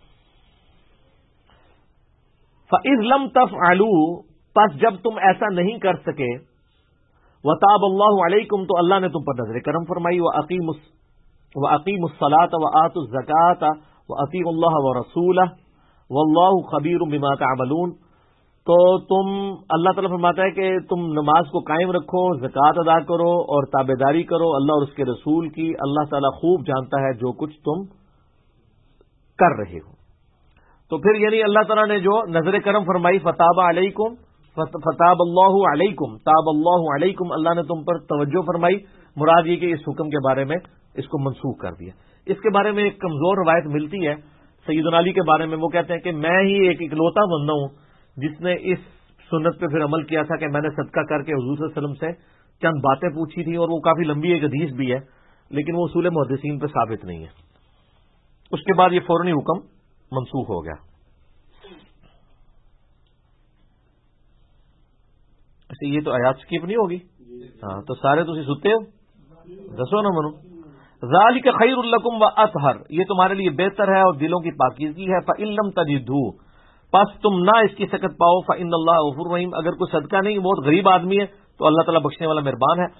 فَإِذْ لَمْ تَفْعَلُوا، پس جب تم ایسا نہیں کر سکے، وَتَابَ اللَّهُ عَلَيْكُمْ، تو اللہ نے تم پر نظر کرم فرمائی، وَأَقِيمُوا الصَّلَاةَ وَآتُوا الزَّكَاةَ وَأَطِيعُوا اللَّهَ وَرَسُولَهُ وَاللَّهُ خَبِيرٌ بِمَا تَعْمَلُونَ، تو تم، اللہ تعالیٰ فرماتا ہے کہ تم نماز کو قائم رکھو، زکوٰۃ ادا کرو اور تابعداری کرو اللہ اور اس کے رسول کی، اللہ تعالیٰ خوب جانتا ہے جو کچھ تم کر رہے ہو۔ تو پھر یعنی اللہ تعالیٰ نے جو نظر کرم فرمائی، فتاب علیکم، فتاب اللہ علیکم، تاب اللہ علیکم، اللہ نے تم پر توجہ فرمائی، مراد یہ کہ اس حکم کے بارے میں اس کو منسوخ کر دیا۔ اس کے بارے میں ایک کمزور روایت ملتی ہے سیدنا علی کے بارے میں، وہ کہتے ہیں کہ میں ہی ایک اکلوتا بندہ ہوں جس نے اس سنت پہ پھر عمل کیا تھا کہ میں نے صدقہ کر کے حضور صلی اللہ علیہ وسلم سے چند باتیں پوچھی تھیں، اور وہ کافی لمبی ایک حدیث بھی ہے، لیکن وہ اصول محدثین پہ ثابت نہیں ہے۔ اس کے بعد یہ فوراً حکم منسوخ ہو گیا۔ اچھا یہ تو آیات سکپ نہیں ہوگی؟ ہاں تو سارے تسی ستے ہو، دسو نا منو۔ ذالک خیر لکم واطہر، یہ تمہارے لیے بہتر ہے اور دلوں کی پاکیزگی ہے۔ فإن لم تجدوا، پس تم نہ اس کی سکت پاؤ، فإن اللہ غفور رحیم، اگر کوئی صدقہ نہیں، بہت غریب آدمی ہے تو اللہ تعالیٰ بخشنے والا مہربان ہے۔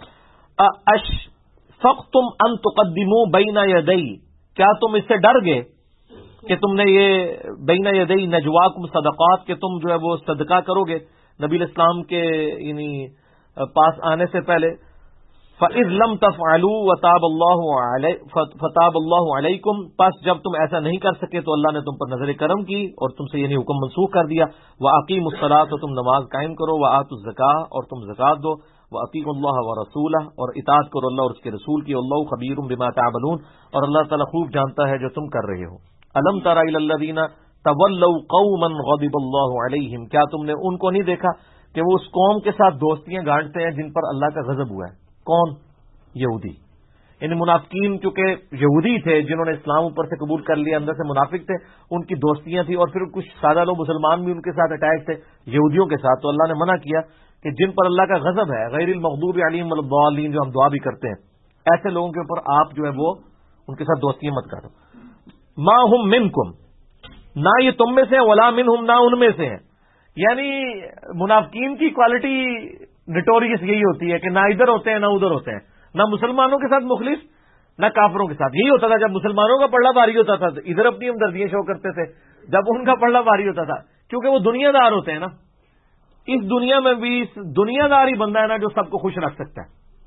اشفقتم ان تقدموا بین یدی، کیا تم اس سے ڈر گئے کہ تم نے یہ بین یدی نجواکم صدقات، کہ تم جو ہے وہ صدقہ کرو گے نبی علیہ السلام کے یعنی پاس آنے سے پہلے۔ فَإِذْ لَمْ تَفْعَلُوا فَتَابَ اللَّهُ عَلَيْكُمْ، پس جب تم ایسا نہیں کر سکے تو اللہ نے تم پر نظر کرم کی اور تم سے یعنی حکم منسوخ کر دیا۔ وَأَقِيمُوا الصَّلَاةَ، تو تم نماز قائم کرو، وَآتُوا الزَّكَاةَ، اور تم زکات دو، وَأَطِيعُوا اللَّهَ وَرَسُولَهُ، اور اطاعت کرو اللہ اور اس کے رسول کی، وَاللَّهُ خَبِيرٌ بِمَا تَعْمَلُونَ، اور اللہ تعالیٰ خوب جانتا ہے جو تم کر رہے ہو۔ أَلَمْ تَرَ إِلَى الَّذِينَ تَوَلَّوْا قَوْمًا غَضِبَ اللَّهُ عَلَيْهِمْ، کیا تم نے ان کو نہیں دیکھا کہ وہ اس قوم کے ساتھ دوستیاں گانٹتے ہیں جن پر اللہ کا غضب ہوا ہے؟ کون؟ یہودی، یعنی منافقین، چونکہ یہودی تھے جنہوں نے اسلام اوپر سے قبول کر لیا، اندر سے منافق تھے، ان کی دوستیاں تھیں، اور پھر کچھ سادہ لوگ مسلمان بھی ان کے ساتھ اٹیچ تھے یہودیوں کے ساتھ، تو اللہ نے منع کیا کہ جن پر اللہ کا غضب ہے، غیر المغضوب علیہم ولا الضالین، جو ہم دعا بھی کرتے ہیں، ایسے لوگوں کے اوپر آپ جو ہے وہ ان کے ساتھ دوستیاں مت کرو۔ ما ہم منکم، نہ یہ تم میں سے ہیں، ولا منہم، نہ ان میں سے ہیں، یعنی منافقین کی کوالٹی نٹوریس یہی ہوتی ہے کہ نہ ادھر ہوتے ہیں نہ ادھر ہوتے ہیں، نہ مسلمانوں کے ساتھ مخلص نہ کافروں کے ساتھ۔ یہی ہوتا تھا جب مسلمانوں کا پلڑا بھاری ہوتا تھا تو ادھر اپنی ہمدردیاں شو کرتے تھے، جب ان کا پلڑا بھاری ہوتا تھا، کیونکہ وہ دنیا دار ہوتے ہیں نا، اس دنیا میں بھی دنیا دار ہی بندہ ہے نا جو سب کو خوش رکھ سکتا ہے۔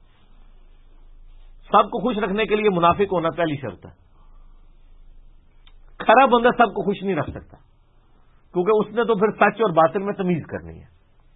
سب کو خوش رکھنے کے لیے منافق ہونا پہلی شرط ہے۔ کھرا بندہ سب کو خوش نہیں رکھ سکتا، کیونکہ اس نے تو پھر سچ اور باطل میں تمیز کرنی ہے۔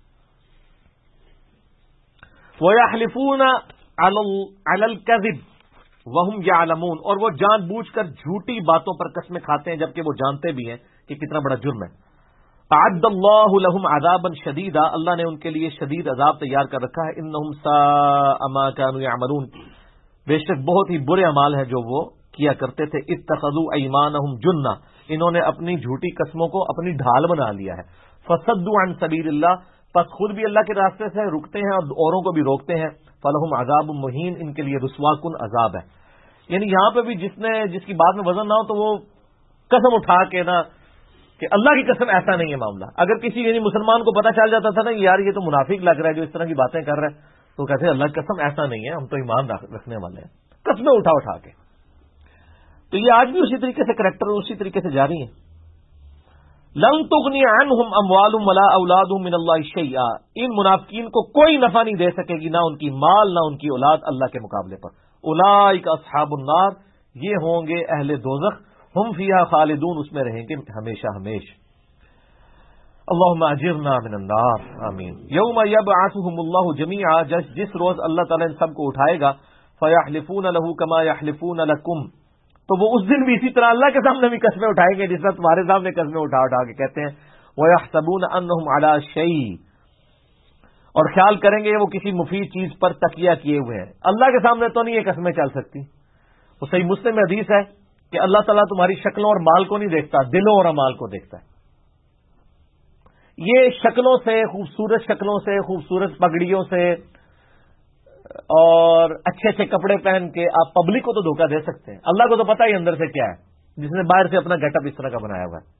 وَيَحْلِفُونَ عَلَى الْكَذِبِ وَهُمْ يَعْلَمُونَ، اور وہ جان بوجھ کر جھوٹی باتوں پر قسمیں کھاتے ہیں جبکہ وہ جانتے بھی ہیں کہ کتنا بڑا جرم ہے۔ أَعَدَّ اللَّهُ لَهُمْ عَذَابًا شَدِيدًا، اللہ نے ان کے لیے شدید عذاب تیار کر رکھا ہے۔ إِنَّهُمْ سَاءَ مَا كَانُوا يَعْمَلُونَ، بے شک بہت ہی برے اعمال ہیں جو وہ کیا کرتے تھے۔ اتخذوا ایمانہم جنہ، انہوں نے اپنی جھوٹی قسموں کو اپنی ڈھال بنا لیا ہے۔ فصدوا عن سبیل اللہ، پس خود بھی اللہ کے راستے سے رکتے ہیں اور اوروں کو بھی روکتے ہیں۔ فلہم عذاب مہین، ان کے لیے رسوا کن عذاب ہے۔ یعنی یہاں پہ بھی جس کی بات میں وزن نہ ہو تو وہ قسم اٹھا کے نا کہ اللہ کی قسم ایسا نہیں ہے معاملہ۔ اگر کسی یعنی مسلمان کو پتہ چل جاتا تھا نا یار یہ تو منافق لگ رہا ہے جو اس طرح کی باتیں کر رہا ہے، تو کہتے ہیں اللہ کی قسم ایسا نہیں ہے، ہم تو ایمان رکھنے والے ہیں، قسمیں اٹھا کے۔ تو یہ آج بھی اسی طریقے سے کریکٹر اسی طریقے سے جاری ہیں۔ لن تغنی عنہم اموالہم ولا اولادہم من اللہ شیئا، ان منافقین کو کوئی نفع نہیں دے سکے گی، نہ ان کی مال نہ ان کی اولاد اللہ کے مقابلے پر۔ اولئک اصحاب النار، یہ ہوں گے اہل دوزخ، ہم فیہا خالدون، اس میں رہیں گے ہمیشہ ہمیش۔ اللہم اجرنا من النار، آمین۔ یوم یبعثہم اللہ جمیعا، جس روز اللہ تعالیٰ ان سب کو اٹھائے گا، فیحلفون لہ کما یحلفون لکم، تو وہ اس دن بھی اسی طرح اللہ کے سامنے بھی قسمیں اٹھائیں گے جس طرح تمہارے سامنے قسمیں اٹھا کے کہتے ہیں۔ وَيَحْسَبُونَ أَنَّهُمْ عَلَى شَيْءٍ اور خیال کریں گے وہ کسی مفید چیز پر تکیہ کیے ہوئے ہیں. اللہ کے سامنے تو نہیں یہ قسمیں چل سکتی. وہ صحیح مسلم میں حدیث ہے کہ اللہ تعالیٰ تمہاری شکلوں اور مال کو نہیں دیکھتا، دلوں اور اعمال کو دیکھتا ہے. یہ شکلوں سے، خوبصورت شکلوں سے، خوبصورت پگڑیوں سے اور اچھے اچھے کپڑے پہن کے آپ پبلک کو تو دھوکہ دے سکتے ہیں. اللہ کو تو پتہ ہی اندر سے کیا ہے، جس نے باہر سے اپنا گیٹ اپ اس طرح کا بنایا ہوا ہے.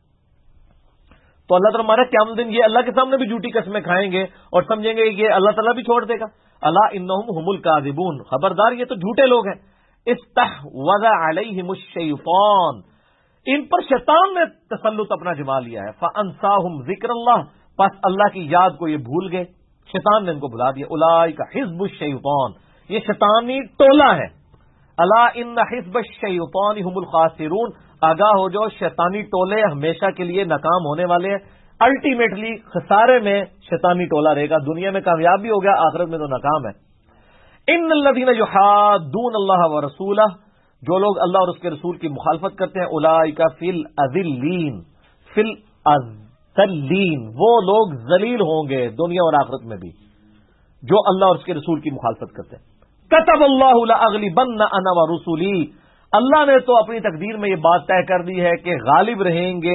تو اللہ تعالیٰ ہمارا قیامت دن یہ اللہ کے سامنے بھی جھوٹی قسمیں کھائیں گے اور سمجھیں گے کہ اللہ تعالیٰ بھی چھوڑ دے گا. الا انہم هم الکاذبون، خبردار یہ تو جھوٹے لوگ ہیں. استحوذ علیہم الشیطان، ان پر شیطان نے تسلط اپنا جما لیا ہے. فانساہم ذکر اللہ، پس اللہ کی یاد کو یہ بھول گئے، شیطان نے ان کو بھلا دیا. اولئک حزب الشیطان، یہ شیطانی ٹولہ ہے. الا ان حزب الشیطان هم الخاسرون، آگاہ ہو جو شیطانی ٹولے ہمیشہ کے لیے ناکام ہونے والے ہیں. الٹیمیٹلی خسارے میں شیطانی ٹولہ رہے گا. دنیا میں کامیاب بھی ہو گیا، آخرت میں تو ناکام ہے. ان الذین یحادون اللہ ورسولہ، جو لوگ اللہ اور اس کے رسول کی مخالفت کرتے ہیں، اولئک فی الاذلین، فی الاذلین، وہ لوگ ذلیل ہوں گے دنیا اور آخرت میں بھی، جو اللہ اور اس کے رسول کی مخالفت کرتے ہیں. کتب اللہ لاغلبن انا ورسلی، اللہ نے تو اپنی تقدیر میں یہ بات طے کر دی ہے کہ غالب رہیں گے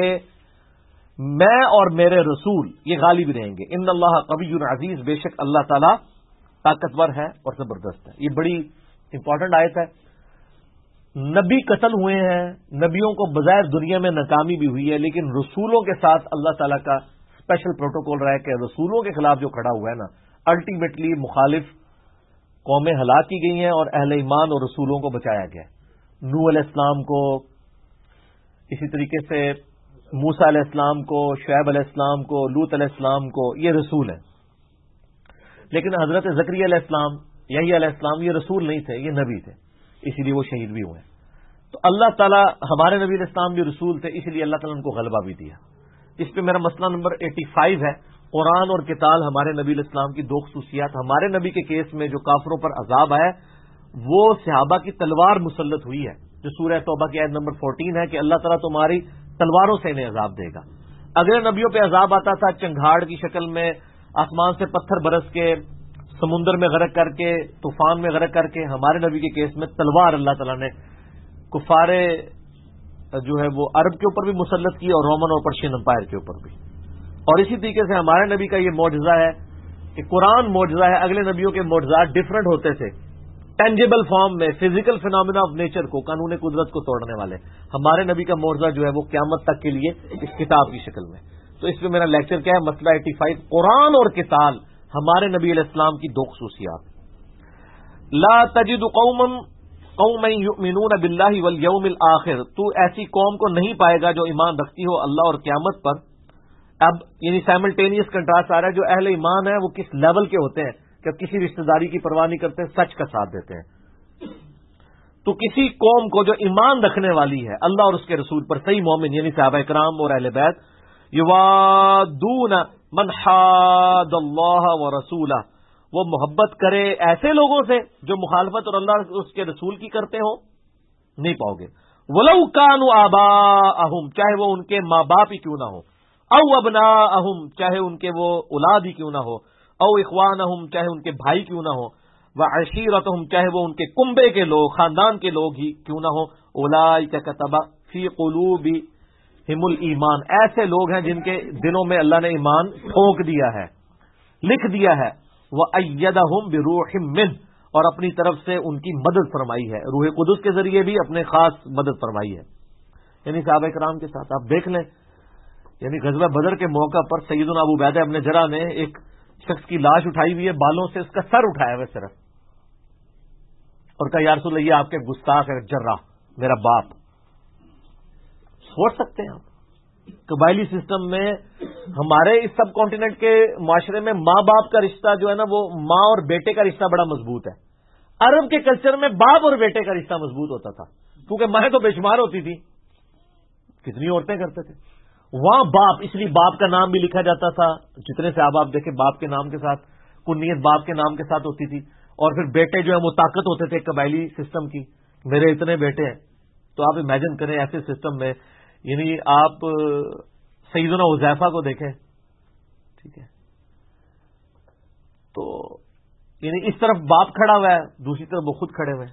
میں اور میرے رسول، یہ غالب رہیں گے. ان اللہ قوی عزیز، بے شک اللہ تعالی طاقتور ہے اور زبردست ہے. یہ بڑی امپورٹنٹ آیت ہے. نبی قتل ہوئے ہیں، نبیوں کو بظاہر دنیا میں ناکامی بھی ہوئی ہے، لیکن رسولوں کے ساتھ اللہ تعالیٰ کا اسپیشل پروٹوکول رہا ہے کہ رسولوں کے خلاف جو کھڑا ہوا ہے نا، الٹیمیٹلی مخالف قومیں ہلاک کی گئی ہیں اور اہل ایمان اور رسولوں کو بچایا گیا. نوح علیہ السلام کو، اسی طریقے سے موسیٰ علیہ السلام کو، شعیب علیہ السلام کو، لوط علیہ السلام کو، یہ رسول ہیں. لیکن حضرت زکریا علیہ السلام، یحییٰ علیہ السلام یہ رسول نہیں تھے، یہ نبی تھے، اسی لیے وہ شہید بھی ہوئے. تو اللہ تعالیٰ، ہمارے نبی علیہ السلام بھی رسول تھے، اسی لیے اللہ تعالیٰ نے ان کو غلبہ بھی دیا. اس پہ میرا مسئلہ نمبر 85 ہے. قرآن اور قتال، ہمارے نبی علیہ السلام کی دو خصوصیات. ہمارے نبی کے کیس میں جو کافروں پر عذاب ہے وہ صحابہ کی تلوار مسلط ہوئی ہے، جو سورہ توبہ کی آیت نمبر 14 ہے کہ اللہ تعالیٰ تمہاری تلواروں سے انہیں عذاب دے گا. اگلے نبیوں پہ عذاب آتا تھا چنگھاڑ کی شکل میں، آسمان سے پتھر برس کے، سمندر میں غرق کر کے، طوفان میں غرق کر کے. ہمارے نبی کے کیس میں تلوار اللہ تعالیٰ نے کفار جو ہے وہ عرب کے اوپر بھی مسلط کی اور رومن اور پرشین امپائر کے اوپر بھی. اور اسی طریقے سے ہمارے نبی کا یہ معجزہ ہے کہ قرآن معجزہ ہے. اگلے نبیوں کے معجزات ڈفرنٹ ہوتے تھے، ٹینجیبل فارم میں، فزیکل فینومینا آف نیچر کو، قانون قدرت کو توڑنے والے. ہمارے نبی کا معجزہ جو ہے وہ قیامت تک کے لیے اس کتاب کی شکل میں. تو اس پہ میرا لیکچر کیا ہے؟ مسئلہ 85، قرآن اور قتال، ہمارے نبی علیہ السلام کی دو خصوصیات. لا تجد قوما یؤمنون باللہ والیوم الآخر، تو ایسی قوم کو نہیں پائے گا جو ایمان رکھتی ہو اللہ اور قیامت پر. اب یعنی سائملٹینیس کنٹراسٹ آ رہا ہے، جو اہل ایمان ہیں وہ کس لیول کے ہوتے ہیں کہ کسی رشتہ داری کی پرواہ نہیں کرتے، سچ کا ساتھ دیتے ہیں. تو کسی قوم کو جو ایمان رکھنے والی ہے اللہ اور اس کے رسول پر، صحیح مومن یعنی صحابہ کرام اور اہل بیت، یوادون من حاد اللہ ورسولہ، وہ محبت کرے ایسے لوگوں سے جو مخالفت اور اللہ اور اس کے رسول کی کرتے ہو، نہیں پاؤ گے. ولو کانوا آباءہم، چاہے وہ ان کے ماں باپ ہی کیوں نہ ہو، او ابناءہم، چاہے ان کے وہ اولاد ہی کیوں نہ ہو، او اخوانہم، چاہے ان کے بھائی کیوں نہ ہو، وعشیرتہم، چاہے وہ ان کے کنبے کے لوگ، خاندان کے لوگ ہی کیوں نہ ہو. اولئک کتب فی قلوبہم الایمان، ایسے لوگ ہیں جن کے دلوں میں اللہ نے ایمان ٹھوک دیا ہے، لکھ دیا ہے. وَأَيَّدَهُمْ بِرُوحٍ مِّنْهُ، اور اپنی طرف سے ان کی مدد فرمائی ہے، روح قدس کے ذریعے بھی اپنے خاص مدد فرمائی ہے. یعنی صحابہ کرام کے ساتھ آپ دیکھ لیں، یعنی غزوہ بدر کے موقع پر سیدنا ابو عبیدہ ابن جرح نے ایک شخص کی لاش اٹھائی ہوئی ہے، بالوں سے اس کا سر اٹھایا ہوا صرف، اور کہا یا رسول اللہ یہ آپ کے گستاخ ہے جرح، میرا باپ. سوچ سکتے ہیں آپ قبائلی سسٹم میں ہمارے اس سب کانٹیننٹ کے معاشرے میں ماں باپ کا رشتہ جو ہے نا وہ ماں اور بیٹے کا رشتہ بڑا مضبوط ہے. عرب کے کلچر میں باپ اور بیٹے کا رشتہ مضبوط ہوتا تھا، کیونکہ مائیں تو بے شمار ہوتی تھی، کتنی عورتیں کرتے تھے. وہاں باپ، اس لیے باپ کا نام بھی لکھا جاتا تھا. جتنے سے آپ دیکھیں باپ کے نام کے ساتھ کنیت باپ کے نام کے ساتھ ہوتی تھی. اور پھر بیٹے جو ہیں وہ طاقت ہوتے تھے قبائلی سسٹم کی، میرے اتنے بیٹے ہیں. تو آپ امیجن کریں ایسے سسٹم میں، یعنی آپ سیدنا حذیفہ کو دیکھیں، ٹھیک ہے، تو یعنی اس طرف باپ کھڑا ہوا ہے، دوسری طرف وہ خود کھڑے ہوئے ہیں،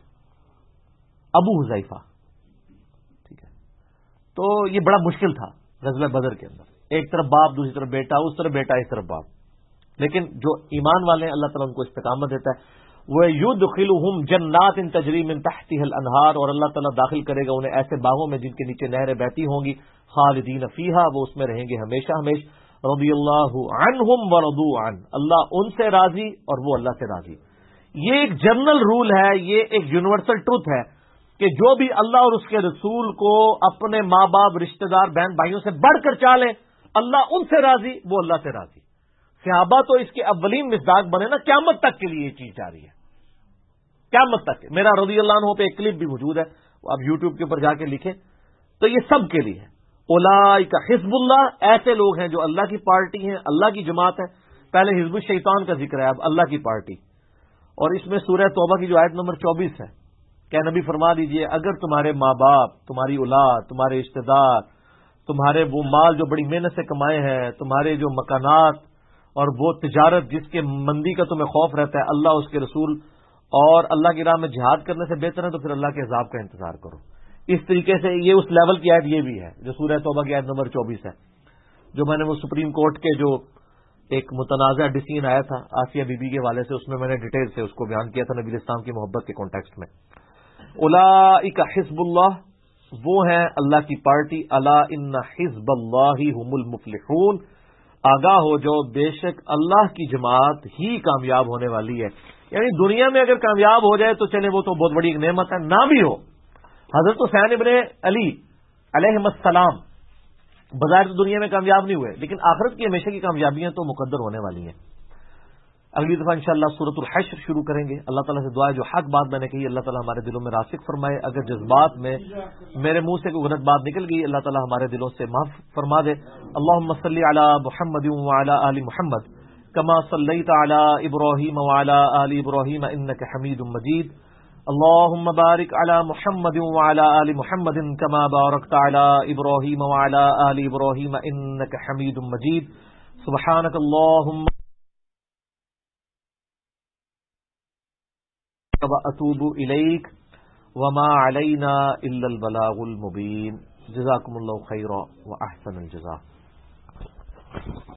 ابو حذیفہ، ٹھیک ہے. تو یہ بڑا مشکل تھا غزوہ بدر کے اندر، ایک طرف باپ دوسری طرف بیٹا، اس طرف بیٹا اس طرف باپ. لیکن جو ایمان والے ہیں اللہ تعالیٰ ان کو استقامت دیتا ہے. وَيُدْخِلُهُمْ جَنَّاتٍ تَجْرِي مِن تَحْتِهَا الْأَنْهَارُ، اور اللہ تعالیٰ داخل کرے گا انہیں ایسے باغوں میں جن کے نیچے نہریں بہتی ہوں گی، خالدین فیہا، وہ اس میں رہیں گے ہمیشہ ہمیش. رضی اللہ عنہم ورضوا عنہ، اللہ ان سے راضی اور وہ اللہ سے راضی. یہ ایک جنرل رول ہے، یہ ایک یونیورسل ٹروتھ ہے کہ جو بھی اللہ اور اس کے رسول کو اپنے ماں باپ رشتہ دار بہن بھائیوں سے بڑھ کر چالے، اللہ ان سے راضی، وہ اللہ سے راضی. صحابہ تو اس کے اولین مصداق بنے نا، قیامت تک کے لیے یہ چیز جاری ہے، قیامت تک. میرا رضی اللہ عنہ پہ ایک کلپ بھی موجود ہے، آپ یوٹیوب کے اوپر جا کے لکھیں تو یہ سب کے لیے ہے. اولئک حزب اللہ، ایسے لوگ ہیں جو اللہ کی پارٹی ہیں، اللہ کی جماعت ہے. پہلے حزب الشیطان کا ذکر ہے، اب اللہ کی پارٹی. اور اس میں سورہ توبہ کی جو آیت نمبر 24 ہے، کہ نبی فرما دیجئے اگر تمہارے ماں باپ، تمہاری اولاد، تمہارے رشتہ دار، تمہارے وہ مال جو بڑی محنت سے کمائے ہیں، تمہارے جو مکانات اور وہ تجارت جس کے مندی کا تمہیں خوف رہتا ہے، اللہ اس کے رسول اور اللہ کی راہ میں جہاد کرنے سے بہتر ہے تو پھر اللہ کے عذاب کا انتظار کرو. اس طریقے سے یہ اس لیول کی آیت یہ بھی ہے جو سورہ توبہ کی آیت نمبر 24 ہے، جو میں نے وہ سپریم کورٹ کے جو ایک متنازع ڈیسیژن آیا تھا آسیہ بی بی کے حوالے سے، اس میں نے ڈیٹیل سے اس کو بیان کیا تھا نبی اسلام کی محبت کے کانٹیکسٹ میں. اولئک حزب اللہ، وہ ہیں اللہ کی پارٹی. الا ان حزب اللہ هم المفلحون، آگاہ ہو جو بے شک اللہ کی جماعت ہی کامیاب ہونے والی ہے. یعنی دنیا میں اگر کامیاب ہو جائے تو چلے وہ تو بہت بڑی ایک نعمت ہے، نہ بھی ہو. حضرت حسین ابن علی علیہ السلام بظاہر تو دنیا میں کامیاب نہیں ہوئے، لیکن آخرت کی ہمیشہ کی کامیابیاں تو مقدر ہونے والی ہیں. اگلی دفعہ انشاءاللہ سورۃ الحشر شروع کریں گے. اللہ تعالیٰ سے دعا ہے جو حق بات میں نے کہی اللہ تعالیٰ ہمارے دلوں میں راسخ فرمائے. اگر جذبات میں میرے منہ سے کوئی غلط بات نکل گئی اللہ تعالیٰ ہمارے دلوں سے معاف فرما دے. اللہم صلی علی محمد وعلی آل محمد کما صلیت علی ابراہیم وعلی آل ابراہیم انک حمید مجید. اللہم بارک علی محمد وعلی آل محمد کما بارکت علی ابراہیم وعلی آل ابراہیم انک حمید مجید. سبحانک اللہم واتوب الیک وما علینا الا البلاغ المبین. جزاکم اللہ خیرا واحسن الجزاء.